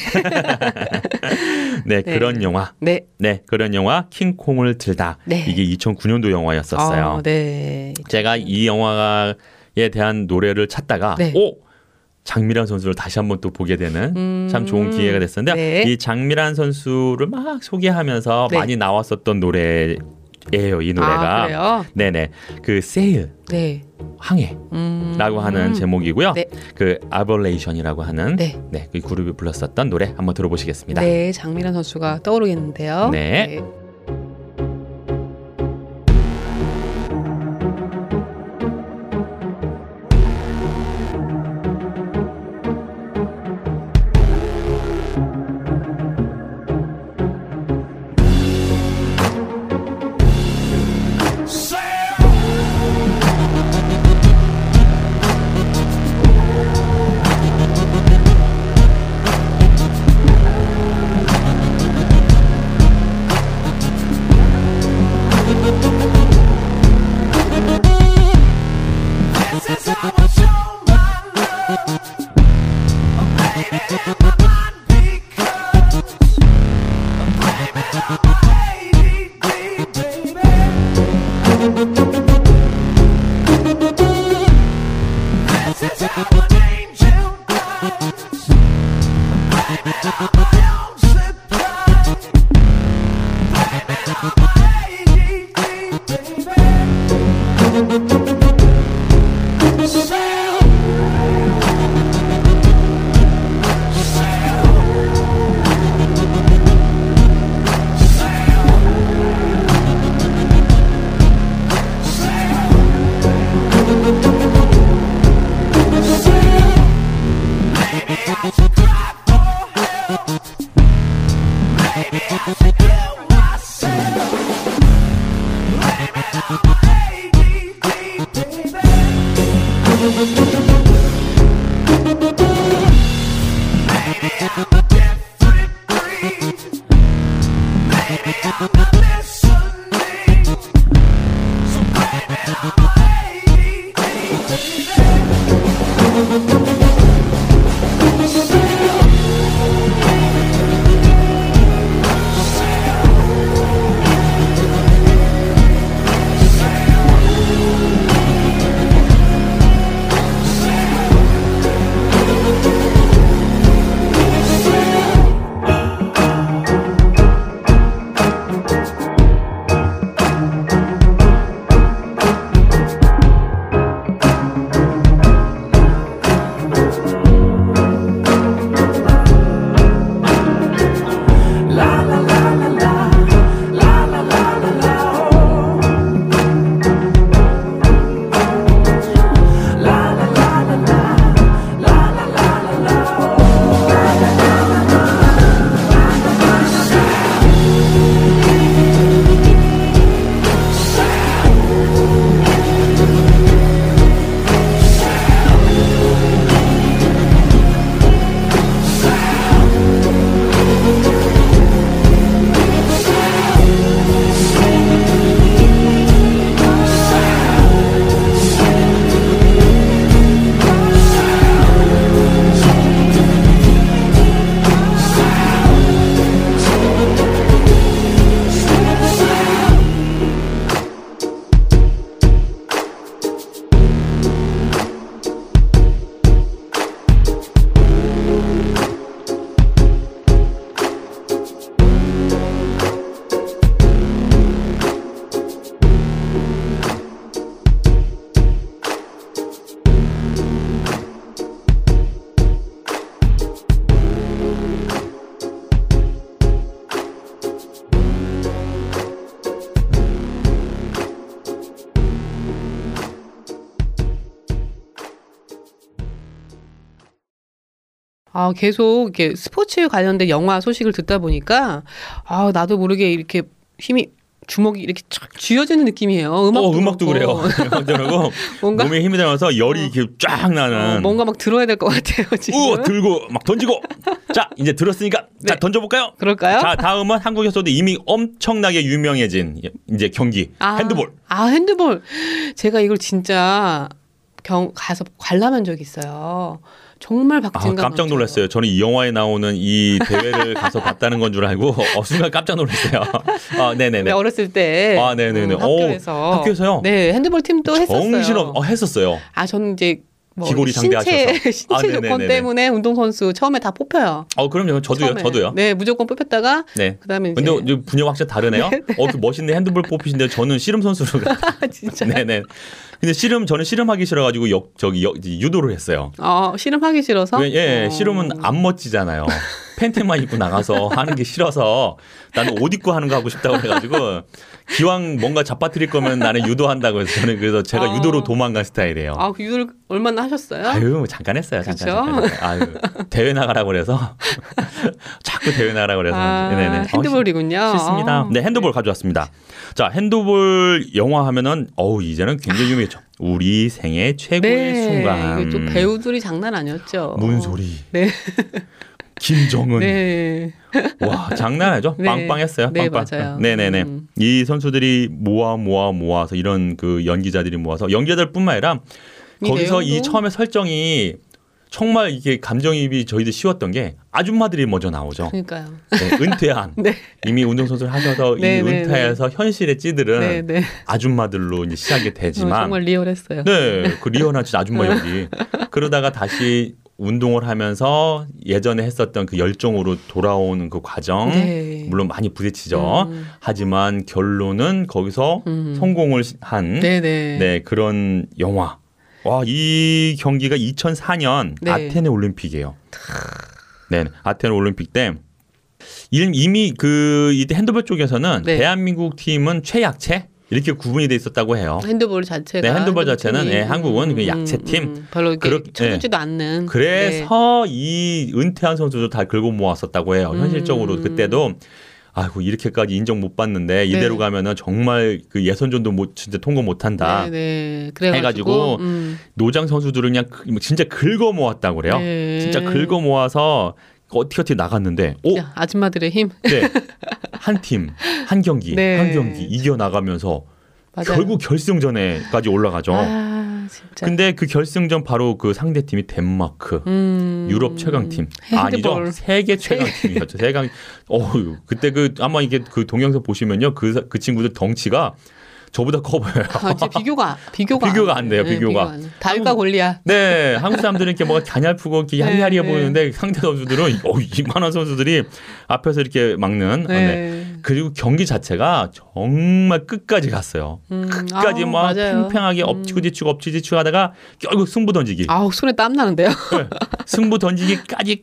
네, 네. 그런 영화 네. 네 그런 영화 킹콩을 들다 네. 이게 이천구 년도 영화였었어요. 어, 네. 제가 이 영화에 대한 노래를 찾다가 네. 오 장미란 선수를 다시 한번 또 보게 되는 음. 참 좋은 기회가 됐었는데 네. 이 장미란 선수를 막 소개하면서 네. 많이 나왔었던 노래예요. 이 노래가 아, 그래요? 네네 그 세일 네. 항해라고 음. 하는 제목이고요. 네. 그 아벌레이션이라고 하는 네. 네, 그 그룹이 불렀었던 노래 한번 들어보시겠습니다. 네, 장미란 선수가 떠오르겠는데요. 네. 아, 계속 이렇게 스포츠 관련된 영화 소식을 듣다 보니까 아, 나도 모르게 이렇게 힘이 주먹이 이렇게 쫙 쥐어지는 느낌이에요. 음악도, 어, 음악도 그래요. 음악도 뭔가 몸에 힘이 들어서 열이 이렇게 쫙 나는. 어, 뭔가 막 들어야 될 것 같아요. 지금. 우 들고 막 던지고. 자 이제 들었으니까 네. 자 던져볼까요? 그럴까요? 자 다음은 한국에서도 이미 엄청나게 유명해진 이제 경기 아, 핸드볼. 아 핸드볼. 제가 이걸 진짜 경 가서 관람한 적이 있어요. 정말 아, 박진감 깜짝 넘쳐요. 놀랐어요. 저는 이 영화에 나오는 이 대회를 가서 봤다는 건 줄 알고 어, 순간 깜짝 놀랐어요. 아, 네네네. 네, 어렸을 때 아, 네네네. 음, 학교에서 오, 학교에서요? 네 핸드볼 팀도 했었어요. 정신없 어, 했었어요. 아 저는 이제 뭐 기골이 신체 장대하셔서. 신체 아, 조건 네네네네. 때문에 운동선수 처음에 다 뽑혀요. 어 그럼요. 저도요. 처음에. 저도요. 네 무조건 뽑혔다가 네. 그다음에 이제 근데 이제 분야가 확실히 다르네요. 네, 네. 어, 그 멋있는 핸드볼 뽑히신데 저는 씨름 선수로. 진짜 네네. 근데 씨름 저는 씨름하기 싫어가지고 역 저기 역, 유도를 했어요. 어 씨름하기 싫어서 왜, 예, 어. 씨름은 안 멋지잖아요. 팬티만 입고 나가서 하는 게 싫어서 나는 옷 입고 하는 거 하고 싶다고 해가지고 기왕 뭔가 잡아뜨릴 거면 나는 유도한다고 해서 저는 그래서 제가 아. 유도로 도망간 스타일이에요. 아, 그 유도를 얼마나 하셨어요? 아유 잠깐 했어요. 잠깐. 그쵸? 잠깐. 아유 대회 나가라고 그래서 자꾸 대회 나가라고 그래서 아, 네네. 핸드볼이군요. 어, 싫습니다. 네 핸드볼 가져왔습니다. 자 핸드볼 영화 하면은 어우 이제는 굉장히 유명했죠. 우리 생애 최고의 네, 순간. 이게 또 배우들이 장난 아니었죠. 문소리. 네. 김정은. 네. 와 장난 아니죠? 네. 빵빵했어요. 네, 빵빵. 맞아요. 네네네. 음. 이 선수들이 모아 모아 모아서 이런 그 연기자들이 모아서 연기자들뿐만 아니라 이 거기서 이 내용도? 처음에 설정이 정말 이게 감정이입이 저희도 쉬웠던 게 아줌마들이 먼저 나오죠. 그러니까요. 네, 은퇴한 네. 이미 운동선수를 하셔서 네, 이 네, 은퇴해서 현실에 찌들은 네, 네. 아줌마들로 이제 시작이 어, 되지만 정말 리얼했어요. 네, 그 리얼한 진짜 아줌마 연기. 그러다가 다시 운동을 하면서 예전에 했었던 그 열정으로 돌아오는 그 과정 네. 물론 많이 부딪히죠. 음. 하지만 결론은 거기서 음. 성공을 한 네, 네네. 그런 영화. 와, 이 경기가 이천사 년 네. 아테네 올림픽이에요. 네, 아테네 올림픽 때 이미 그 이때 핸드볼 쪽에서는 네. 대한민국 팀은 최약체 이렇게 구분이 돼 있었다고 해요. 핸드볼 자체가 네, 핸드볼 핸드볼 자체는 팀이, 예, 한국은 그 음, 약체팀. 음, 별로 이렇게 그렇- 쳐주지도 않는. 그래서 이 은퇴한 선수도 다 긁어 모았었다고 해요. 음. 현실적으로 그때도 아이고 이렇게까지 인정 못 받는데 이대로 네. 가면은 정말 그 예선전도 못 진짜 통과 못 한다. 네, 네. 그래가지고 해가지고 음. 노장 선수들은 그냥 그- 진짜 긁어 모았다고 그래요. 네. 진짜 긁어 모아서 어떻게 어떻게 나갔는데 오, 야, 아줌마들의 힘. 네. 한 팀, 한 경기, 네. 한 경기 이겨 나가면서 맞아요. 결국 결승전에까지 올라가죠. 아, 진짜. 근데 그 결승전 바로 그 상대 팀이 덴마크. 음. 유럽 최강팀 핸드볼. 아니죠 세계 최강팀이었죠. 세강. 어유 그때 그 아마 이게 그 동영상 보시면요 그 그 친구들 덩치가 저보다 커 보여요. 아, 이제 비교가 비교가 비교가 안 돼요, 네, 비교가. 안 돼요. 달과 골리앗. 네, 한국 사람들은 이렇게 뭐가 갸냘프고 이렇게 네, 야리야리해 네. 보이는데 상대 선수들은 어, 이만한 선수들이 앞에서 이렇게 막는. 어, 네. 네. 그리고 경기 자체가 정말 끝까지 갔어요. 음, 끝까지 아우, 막 맞아요. 팽팽하게 음. 엎치고 뒤치고 엎치고 뒤치고 하다가 결국 승부 던지기. 아우 손에 땀 나는데요. 네. 승부 던지기까지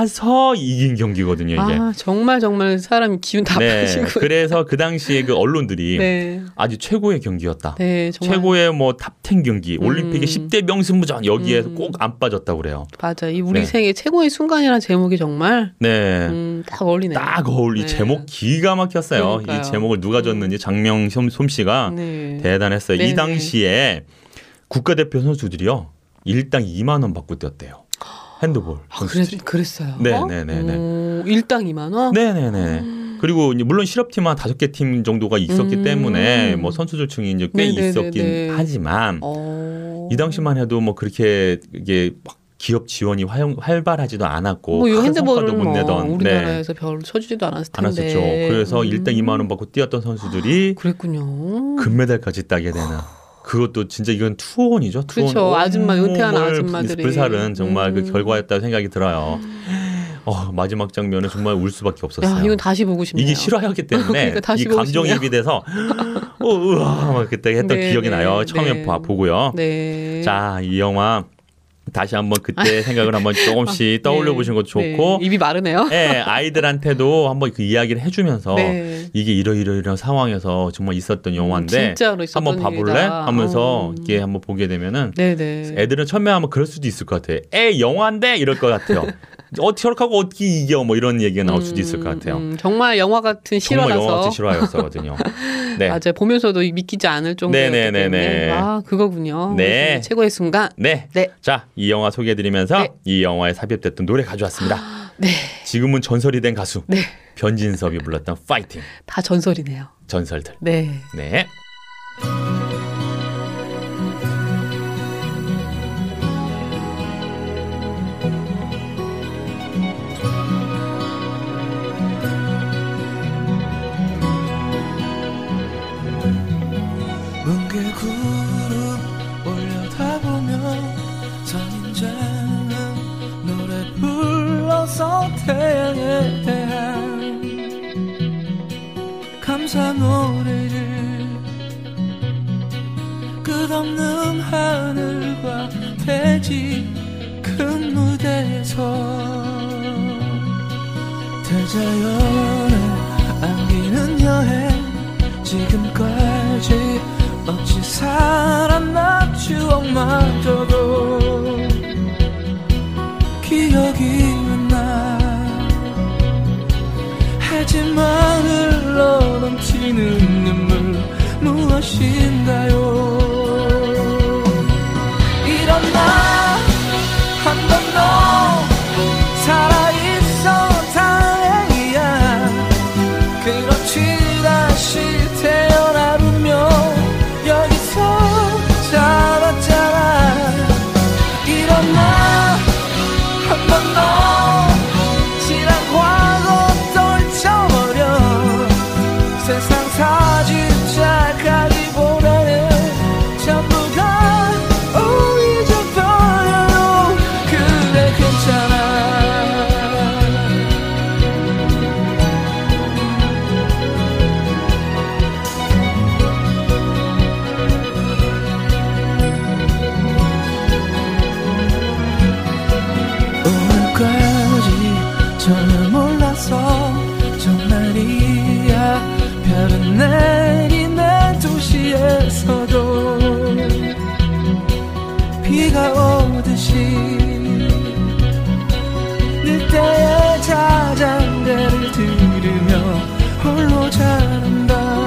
가서 이긴 경기거든요. 이제. 아 정말 정말 사람 기운 다 네. 빠지고. 그래서 그 당시에 그 언론들이 네. 아주 최고의 경기였다. 네 정말 최고의 뭐 탑텐 경기, 음. 올림픽의 십 대 명승부전 여기에 음. 꼭 안 빠졌다고 그래요. 맞아. 이 우리 네. 생애 최고의 순간이라는 제목이 정말 네. 음, 딱 어울리네요. 딱 어울리 네. 제목 기가 막혔어요. 그러니까요. 이 제목을 누가 줬는지 장명 솜, 솜씨가 네. 대단했어요. 네, 이 당시에 국가대표 선수들이요 일당 이만 원 받고 뛰었대요. 핸드볼 아, 그래, 선수들이. 그랬어요. 네, 네, 네, 네. 오, 일당 이만 원? 네네네. 그리고 이제 물론 실업팀 한 다섯 개 팀 정도가 있었기 음. 때문에 뭐 선수들층이 이제 꽤 네네네네. 있었긴 하지만 어. 이 당시만 해도 뭐 그렇게 이게 막 기업 지원이 활, 활발하지도 않았고 뭐 이 큰 성과도 핸드볼은 못 뭐 내던 네, 우리나라에서 별로 쳐주지도 않았을 텐데. 않았었죠. 그래서 일당 이만 원 받고 뛰었던 선수들이 그랬군요. 금메달까지 따게 되는. 그것도 진짜 이건 투혼이죠. 투혼. 그렇죠. 아줌마, 은퇴한 온몸을 아줌마들이. 불살은 정말 음. 그 결과였다고 생각이 들어요. 어, 마지막 장면은 정말 울 수밖에 없었어요. 야, 이건 다시 보고 싶네요. 이게 실화였기 때문에 그러니까 다시 이 보고 감정이입이 돼서 어, 우와 막 그때 했던 네, 기억이 네, 나요. 처음에 네. 봐 보고요. 네. 자, 이 영화 다시 한번 그때 생각을 한번 조금씩 떠올려 네. 보시는 것도 좋고 네. 입이 마르네요. 네, 아이들한테도 한번 그 이야기를 해주면서 네. 이게 이러이러이런 상황에서 정말 있었던 영화인데 진짜로 있었던 한번 봐볼래? 일이다. 하면서 어. 이렇게 한번 보게 되면은 네네. 애들은 처음에 하면 그럴 수도 있을 것 같아요. 애 영화인데 이럴 것 같아요. 어떻게 저렇게 하고 어떻게 이겨 뭐 이런 얘기가 나올 수도 있을 것 같아요. 음, 정말 영화 같은 실화라서. 정말 영화 같은 실화였었거든요. 네. 맞아요. 보면서도 믿기지 않을 정도였기 네네네네. 때문에 아 그거군요. 네. 최고의 순간. 네. 네. 자, 이 영화 소개해드리면서 네. 이 영화에 삽입됐던 노래 가져왔습니다. 네. 지금은 전설이 된 가수 네. 변진섭이 불렀던 파이팅. 다 전설이네요. 전설들. 네. 네. 뭉게 구름 올려다보며 선인장은 노래 불러서 태양에 대한 감사 노래를 끝없는 하늘과 대지 큰 무대에서 대자연을 안기는 여행 지금까지 어찌 살았나 추억마저도 기억이 나 하지만 흘러 넘치는 눈물 무엇인가요 이런 나 한 번 더 살아있어 다행이야 그렇지 다시 태어나면 여기서 살았잖아 이런 나 한 번 더 지난 과거 떨쳐버려 세상 사진 짝하기보다는 전부 다 잊어버려요 그래 괜찮아 오늘까지 전혀 몰라서 정말이야 별은 내리는 도시에서도 비가 오듯이 늑대의 자장가를 들으며 홀로 자란다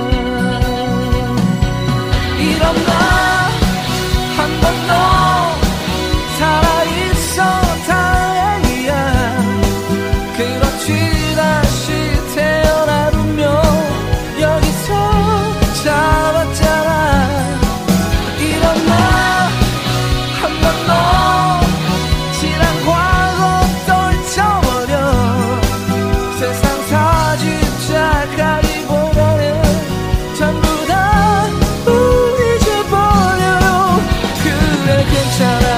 이런 나 한 번 더 살아있어 다행이야 그렇지 다시 태어나면 여기서 살았잖아 이런 나 한 번 더 지난 과거 떨쳐버려 세상 사진 짝하기보다는 전부 다 잊어버려요 그래 괜찮아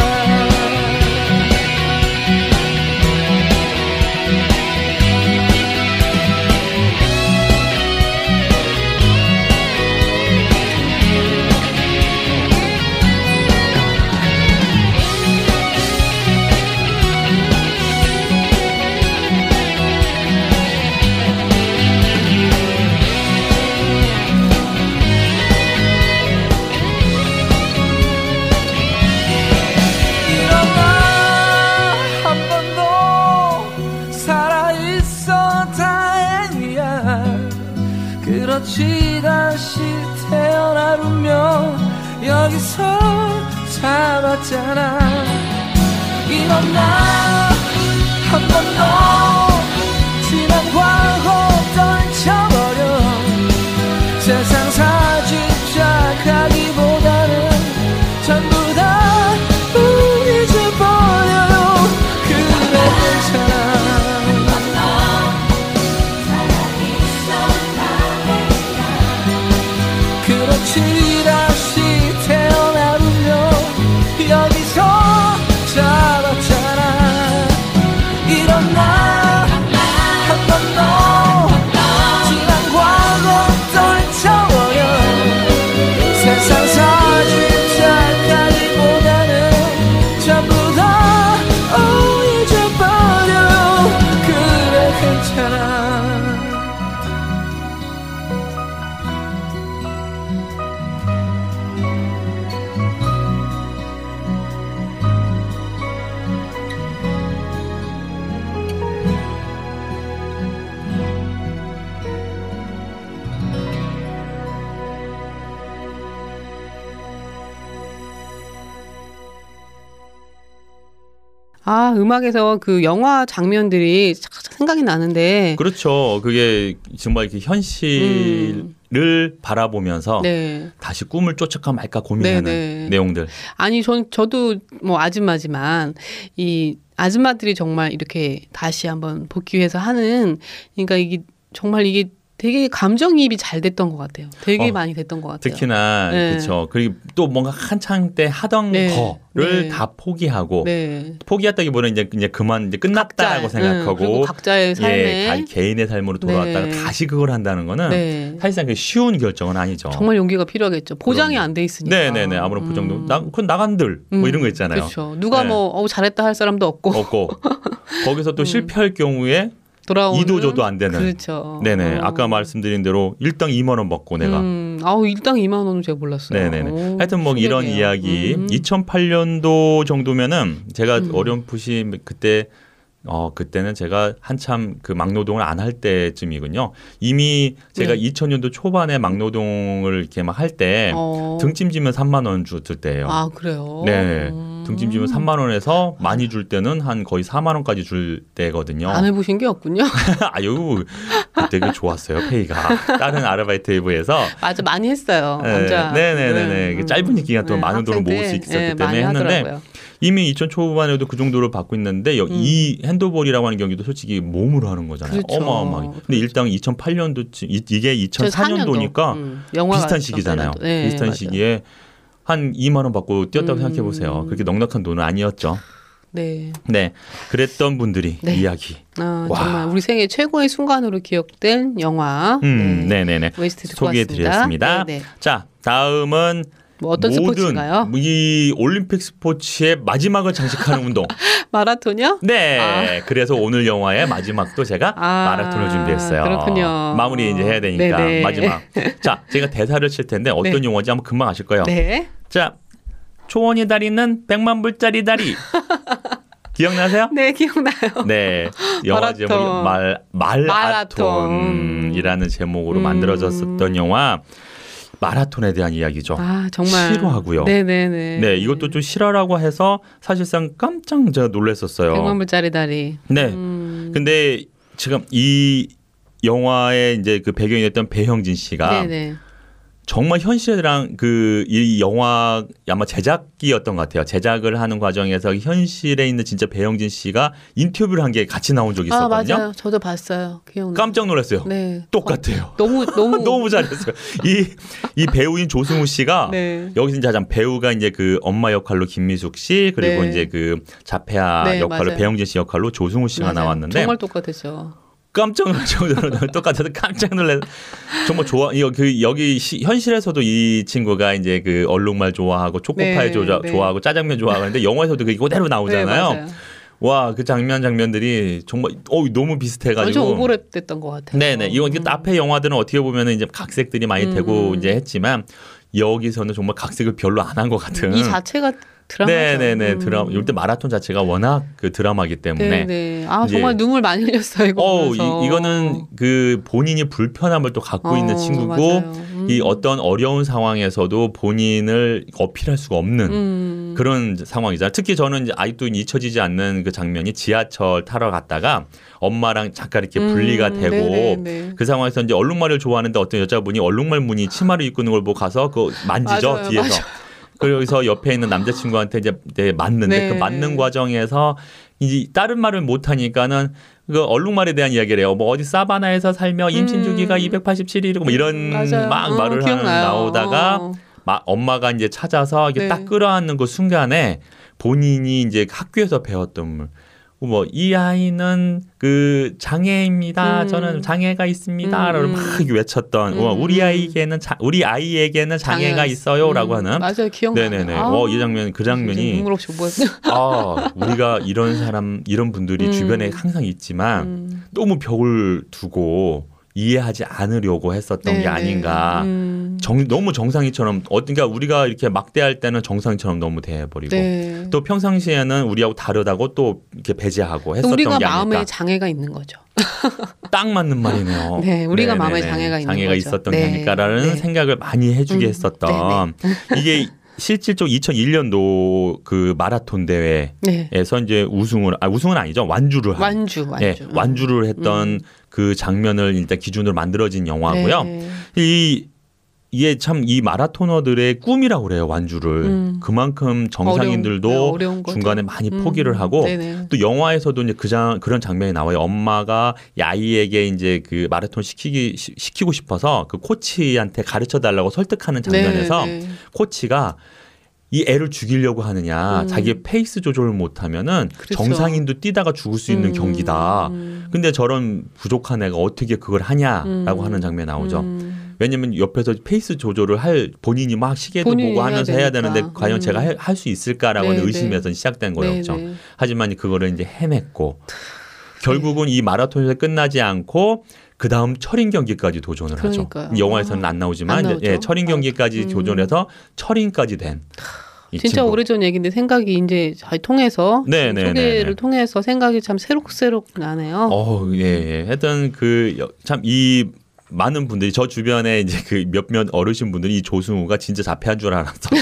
일어나 한 번 더 살아있어 다행이야 그렇지 다시 태어나면 여기서 살았잖아 일어나 한 번 더 지난 과거 떨쳐버려 세상 사진 짝하기보다는 전부 다 잊어버려요 그래 괜찮아 그렇지 다시 태어나면 여기서 살았잖아 이런 나 아, 음악에서 그 영화 장면들이 생각이 나는데. 그렇죠. 그게 정말 이렇게 현실을 음. 바라보면서 네. 다시 꿈을 쫓아가 말까 고민하는 네네. 내용들. 아니, 전, 저도 뭐 아줌마지만 이 아줌마들이 정말 이렇게 다시 한번 복귀해서 하는, 그러니까 이게 정말 이게 되게 감정이입이 잘 됐던 것 같아요. 되게 어, 많이 됐던 것 같아요. 특히나 네. 그렇죠. 그리고 또 뭔가 한창 때 하던 네. 거를 네. 다 포기하고 네. 포기했다기보다는 이제 이제 그만 이제 끝났다라고 각자, 생각하고 네. 각자의 삶에 예, 개인의 삶으로 돌아왔다가 네. 다시 그걸 한다는 거는 네. 사실상 쉬운 결정은 아니죠. 정말 용기가 필요하겠죠. 보장이 안 돼 있으니까. 네네네. 아무런 보장도 음. 나 그건 나간들 뭐 음. 이런 거 있잖아요. 그렇죠. 누가 네. 뭐 어, 잘했다 할 사람도 없고 없고 거기서 또 음. 실패할 경우에 돌아오는 이도저도 안 되는. 그렇죠. 네네. 어. 아까 말씀드린 대로 일당 이만 원 받고 내가. 음. 아우 일당 이만 원은 제가 몰랐어요. 네네네. 오, 하여튼 뭐 신기해요. 이런 이야기. 음. 이천팔 년도 정도면은 제가 음. 어렴풋이 그때 어 그때는 제가 한참 그 막노동을 안 할 때쯤이군요. 이미 제가 네. 이천 년도 초반에 막노동을 이렇게 막 할 때 어. 등짐지면 삼만 원 줬을 때예요. 아 그래요? 네. 음. 등짐지면 삼만 원에서 많이 줄 때는 한 거의 사만 원까지 줄 때거든요. 안 해보신 게 없군요. 아유 되게 좋았어요 페이가. 다른 아르바이트에 비해서. 맞아 많이 했어요. 혼자. 네네네네. 네. 짧은 기간 동안 네, 많은 돈을 모을 수 있었기 네, 때문에 했는데. 하더라고요. 이미 이천 초반에도 그 정도를 받고 있는데 음. 이 핸드볼이라고 하는 경기도 솔직히 몸으로 하는 거잖아요. 그렇죠. 어마어마하게. 근데 그렇죠. 일단 이천팔 년도쯤 이게 이천사 년도니까 음. 비슷한 시기잖아요. 네, 비슷한 맞아요. 시기에 한 이만 원 받고 뛰었다고 음. 생각해 보세요. 그렇게 넉넉한 돈은 아니었죠. 네. 네. 그랬던 분들이 네. 이야기. 아, 정말 우리 생애 최고의 순간으로 기억된 영화. 음, 네, 네, 네. 소개해 드렸습니다. 자, 다음은 뭐 어떤 스포츠인가요? 이 올림픽 스포츠의 마지막을 장식하는 운동. 마라톤이요? 네. 아. 그래서 오늘 영화의 마지막도 제가 아. 마라톤을 준비했어요. 그렇군요. 마무리 이제 해야 되니까 네네. 마지막. 자, 제가 대사를 칠 텐데 어떤 네. 용어인지 한번 금방 아실 거예요. 네. 자, 초원이 다리는 백만 불짜리 다리. 기억나세요? 네, 기억나요. 네, 영화 제목이 말 말아톤이라는 제목으로 음. 만들어졌었던 영화. 마라톤에 대한 이야기죠. 아, 정말 실화고요. 네네네. 네, 이것도 좀 실화라고 해서 사실상 깜짝 제가 놀랐었어요. 백만 불짜리 다리. 네. 음. 근데 지금 이 영화의 이제 그 배경이 됐던 배형진 씨가 네네. 정말 현실이랑 그 이 영화 아마 제작기였던 것 같아요. 제작을 하는 과정에서 현실에 있는 진짜 배형진 씨가 인터뷰를 한 게 같이 나온 적이 있었거든요. 아, 맞아요. 저도 봤어요. 기억나. 깜짝 놀랐어요. 네. 똑같아요. 어, 너무 너무 너무 잘했어요. 이 이 배우인 조승우 씨가 네. 여기서 이제 배우가 이제 그 엄마 역할로 김미숙 씨 그리고 네. 이제 그 자폐아 네, 역할로 맞아요. 배형진 씨 역할로 조승우 씨가 맞아요. 나왔는데 정말 똑같았죠. 깜짝 놀랄 정도로 똑같아서 깜짝 놀래. 정말 좋아. 그 여기 시, 현실에서도 이 친구가 이제 그 얼룩말 좋아하고 초코파이 네, 좋아, 네. 좋아하고 짜장면 좋아하는데 영화에서도 그게 그대로 나오잖아요. 네, 와, 그 장면 장면들이 정말 어 너무 비슷해가지고. 완전 오버랩됐던 것 같아요. 네네. 이건 음. 앞에 영화들은 어떻게 보면은 이제 각색들이 많이 되고 음. 이제 했지만 여기서는 정말 각색을 별로 안 한 것 같은. 이 자체가. 드라마죠. 네네네 음. 드라마. 이때 마라톤 자체가 워낙 그 드라마이기 때문에. 네네. 아 정말 눈물 많이 흘렸어요 이거. 어, 이, 이거는 그 본인이 불편함을 또 갖고 어, 있는 친구고 음. 이 어떤 어려운 상황에서도 본인을 어필할 수가 없는 음. 그런 상황이잖아요. 특히 저는 이제 아직도 잊혀지지 않는 그 장면이 지하철 타러 갔다가 엄마랑 잠깐 이렇게 분리가 음. 되고 네네네. 그 상황에서 이제 얼룩말을 좋아하는데 어떤 여자분이 얼룩말 무늬 치마를 입고 있는 걸 보고 가서 그 만지죠 맞아요, 뒤에서. 맞아요. 그래서 옆에 있는 남자친구한테 이제 네, 맞는데 네. 그 맞는 과정에서 이제 다른 말을 못 하니까는 그 얼룩말에 대한 이야기를 해요. 뭐 어디 사바나에서 살며 임신 주기가 음. 이백팔십칠 일이고 뭐 이런 맞아요. 막 어, 말을 하는 나오다가 어. 막 엄마가 이제 찾아서 이게 네. 딱 끌어안는 그 순간에 본인이 이제 학교에서 배웠던 물. 뭐 이 아이는 그 장애입니다. 음. 저는 장애가 있습니다라고 음. 막 외쳤던 음. 우리 아이에게는 자, 우리 아이에게는 장애가, 장애가 있어요라고 음. 하는 맞아요 기억나요. 네네네. 아. 어, 이 장면 그 장면이 눈물 없이 보였어요. 아 우리가 이런 사람 이런 분들이 음. 주변에 항상 있지만 음. 너무 벽을 두고 이해하지 않으려고 했었던 네네. 게 아닌가. 음. 정, 너무 정상이처럼 어딘가 우리가 이렇게 막대할 때는 정상이처럼 너무 대해버리고 네. 또 평상시에는 우리하고 다르다고 또 이렇게 배제하고 했었던 우리가 게 아닐까. 우리가 마음에 장애가 있는 거죠. 딱 맞는 말이네요. 네, 우리가 네네네. 마음에 장애가 있는 장애가 거죠. 있었던 네. 게 아닐까라는 네. 생각을 많이 해주게 음. 했었던 이게 실질적으로 이천일 년도 그 마라톤 대회에서 네. 이제 우승을 아 우승은 아니죠. 완주를 한 완주 완주 네, 완주를 했던 음. 그 장면을 일단 기준으로 만들어진 영화고요. 네. 이 이게 참 이 마라토너들의 꿈이라고 그래요. 완주를. 음. 그만큼 정상인들도 어려운, 네, 중간에 많이 음. 포기를 하고 네네. 또 영화에서도 이제 그 장, 그런 장면이 나와요. 엄마가 이 아이에게 이제 그 마라톤 시키기 시키고 싶어서 그 코치한테 가르쳐 달라고 설득하는 장면에서 네네. 코치가 이 애를 죽이려고 하느냐, 음. 자기의 페이스 조절을 못하면은 그렇죠. 정상인도 뛰다가 죽을 수 있는 음. 경기다. 근데 저런 부족한 애가 어떻게 그걸 하냐라고 음. 하는 장면이 나오죠. 음. 왜냐면 옆에서 페이스 조절을 할 본인이 막 시계도 보고 하면서 해야, 해야 되는데 과연 음. 제가 할 수 있을까라고 하는 의심에서 시작된 거였죠. 네네. 하지만 그거를 이제 해냈고 결국은 이 마라톤에서 끝나지 않고 그 다음 철인 경기까지 도전을 그러니까요. 하죠. 영화에서는 안 나오지만 안 예, 철인 경기까지 음. 도전해서 철인까지 된. 진짜 친구. 오래전 얘기인데 생각이 이제 잘 통해서 네네네네. 소개를 통해서 생각이 참 새록새록 나네요. 어, 예, 예. 하여튼 그 참 이 많은 분들이 저 주변에 이제 그 몇몇 어르신 분들이 이 조승우가 진짜 자폐한 줄 알았다고.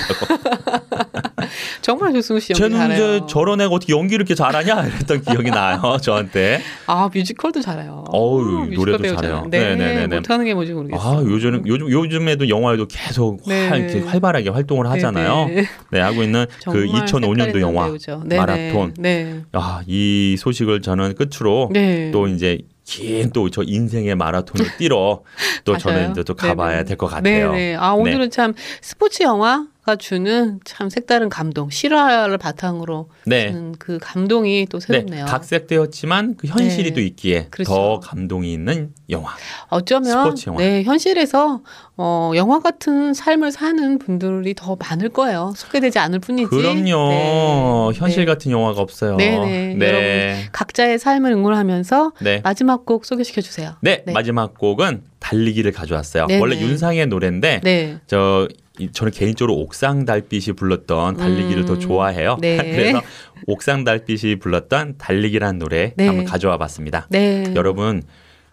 정말 조승우 씨 연기 잘해요. 쟤는 이제 저런 애가 어떻게 연기 이렇게 잘하냐 이랬던 기억이 나요. 저한테. 아 뮤지컬도 잘해요. 어우 노래도 잘해요. 네, 네네네. 못하는 게 뭔지 모르겠어요. 아 요즘 요즘 요즘에도 영화에도 계속 활, 이렇게 활발하게 활동을 하잖아요. 네네. 네 하고 있는 그 이천오 년도 영화 마라톤. 네. 아이 소식을 저는 끝으로 네. 또 이제. 긴 또 저 인생의 마라톤을 뛰러 또 저는 이제 또 가봐야 될 것 같아요. 네네. 아 오늘은 네. 참 스포츠 영화가 주는 참 색다른 감동, 실화를 바탕으로 네. 주는 그 감동이 또 새롭네요. 네. 각색되었지만 그 현실이 네. 또 있기에 그렇죠. 더 감동이 있는 영화. 어쩌면 스포츠 영화. 네 현실에서 어, 영화 같은 삶을 사는 분들이 더 많을 거예요. 소개되지 않을 뿐이지. 그럼요. 네. 현실 네. 같은 영화가 없어요. 네네. 네. 여러분 각자의 삶을 응원하면서 네. 마지막 곡 소개시켜 주세요. 네, 네. 마지막 곡은 달리기를 가져왔어요. 네네. 원래 윤상의 노래인데 네. 저 저는 개인적으로 옥상 달빛이 불렀던 달리기를 음. 더 좋아해요. 네. 그래서 옥상 달빛이 불렀던 달리기라는 노래 네. 한번 가져와 봤습니다. 네. 여러분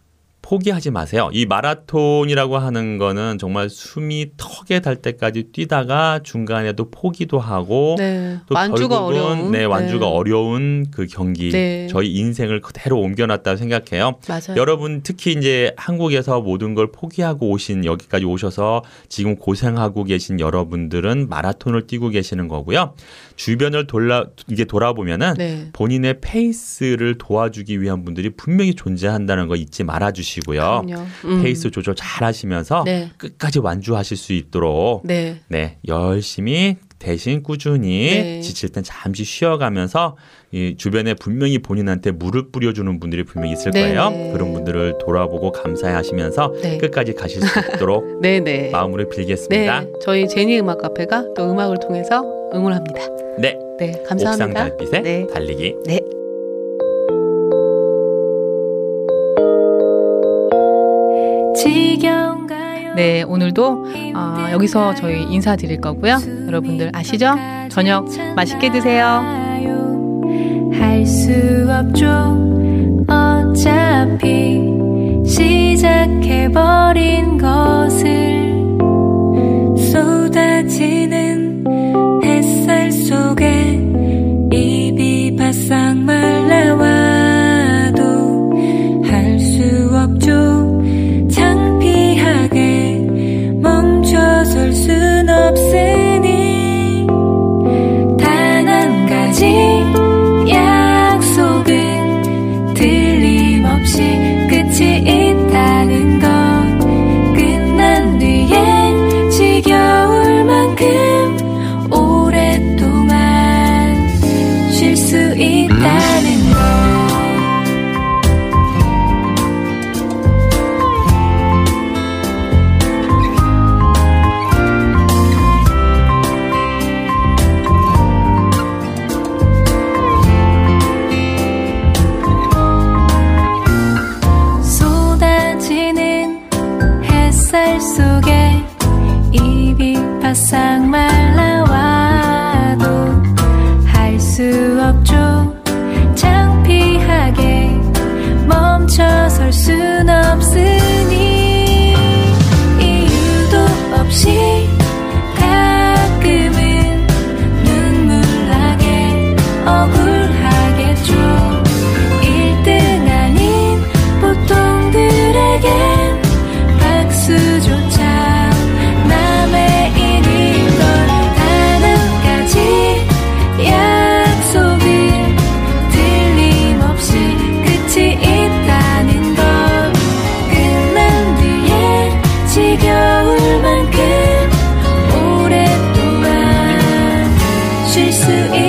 포기하지 마세요. 이 마라톤이라고 하는 거는 정말 숨이 턱에 달 때까지 뛰다가 중간에도 포기도 하고 네. 또 완주가 결국은 어려운 네, 완주가 네. 어려운 그 경기 네. 저희 인생을 그대로 옮겨놨다고 생각해요. 맞아요. 여러분 특히 이제 한국에서 모든 걸 포기하고 오신 여기까지 오셔서 지금 고생하고 계신 여러분들은 마라톤을 뛰고 계시는 거고요. 주변을 돌아 이게 돌아보면은 네. 본인의 페이스를 도와주기 위한 분들이 분명히 존재한다는 거 잊지 말아주시고요. 음. 페이스 조절 잘 하시면서 네. 끝까지 완주하실 수 있도록 네, 네 열심히 대신 꾸준히 네. 지칠 땐 잠시 쉬어가면서 이 주변에 분명히 본인한테 물을 뿌려주는 분들이 분명히 있을 네. 거예요. 그런 분들을 돌아보고 감사해하시면서 네. 끝까지 가실 수 있도록 네, 네. 마음으로 빌겠습니다. 네. 저희 제니 음악 카페가 또 음악을 통해서 응원합니다. 네, 네 감사합니다. 옥상 달빛의 네. 달리기. 네. 네, 오늘도 어, 여기서 저희 인사드릴 거고요. 여러분들 아시죠? 저녁 맛있게 드세요. 할 수 없죠. 어차피 시작해버린 것을 쏟아지는 햇살 속에 입이 바싹 말라와도 할 수 없죠. 멈춰설 순 없으니 단 한 가지 약속은 틀림없이 끝이 있다는 것 끝난 뒤에 지겨울 만큼 오랫동안 쉴 수 있다는 것 바싹 말라와도 할 수 없죠. 창피하게 멈춰설 순 없으니 이유도 없이 가끔은 수 있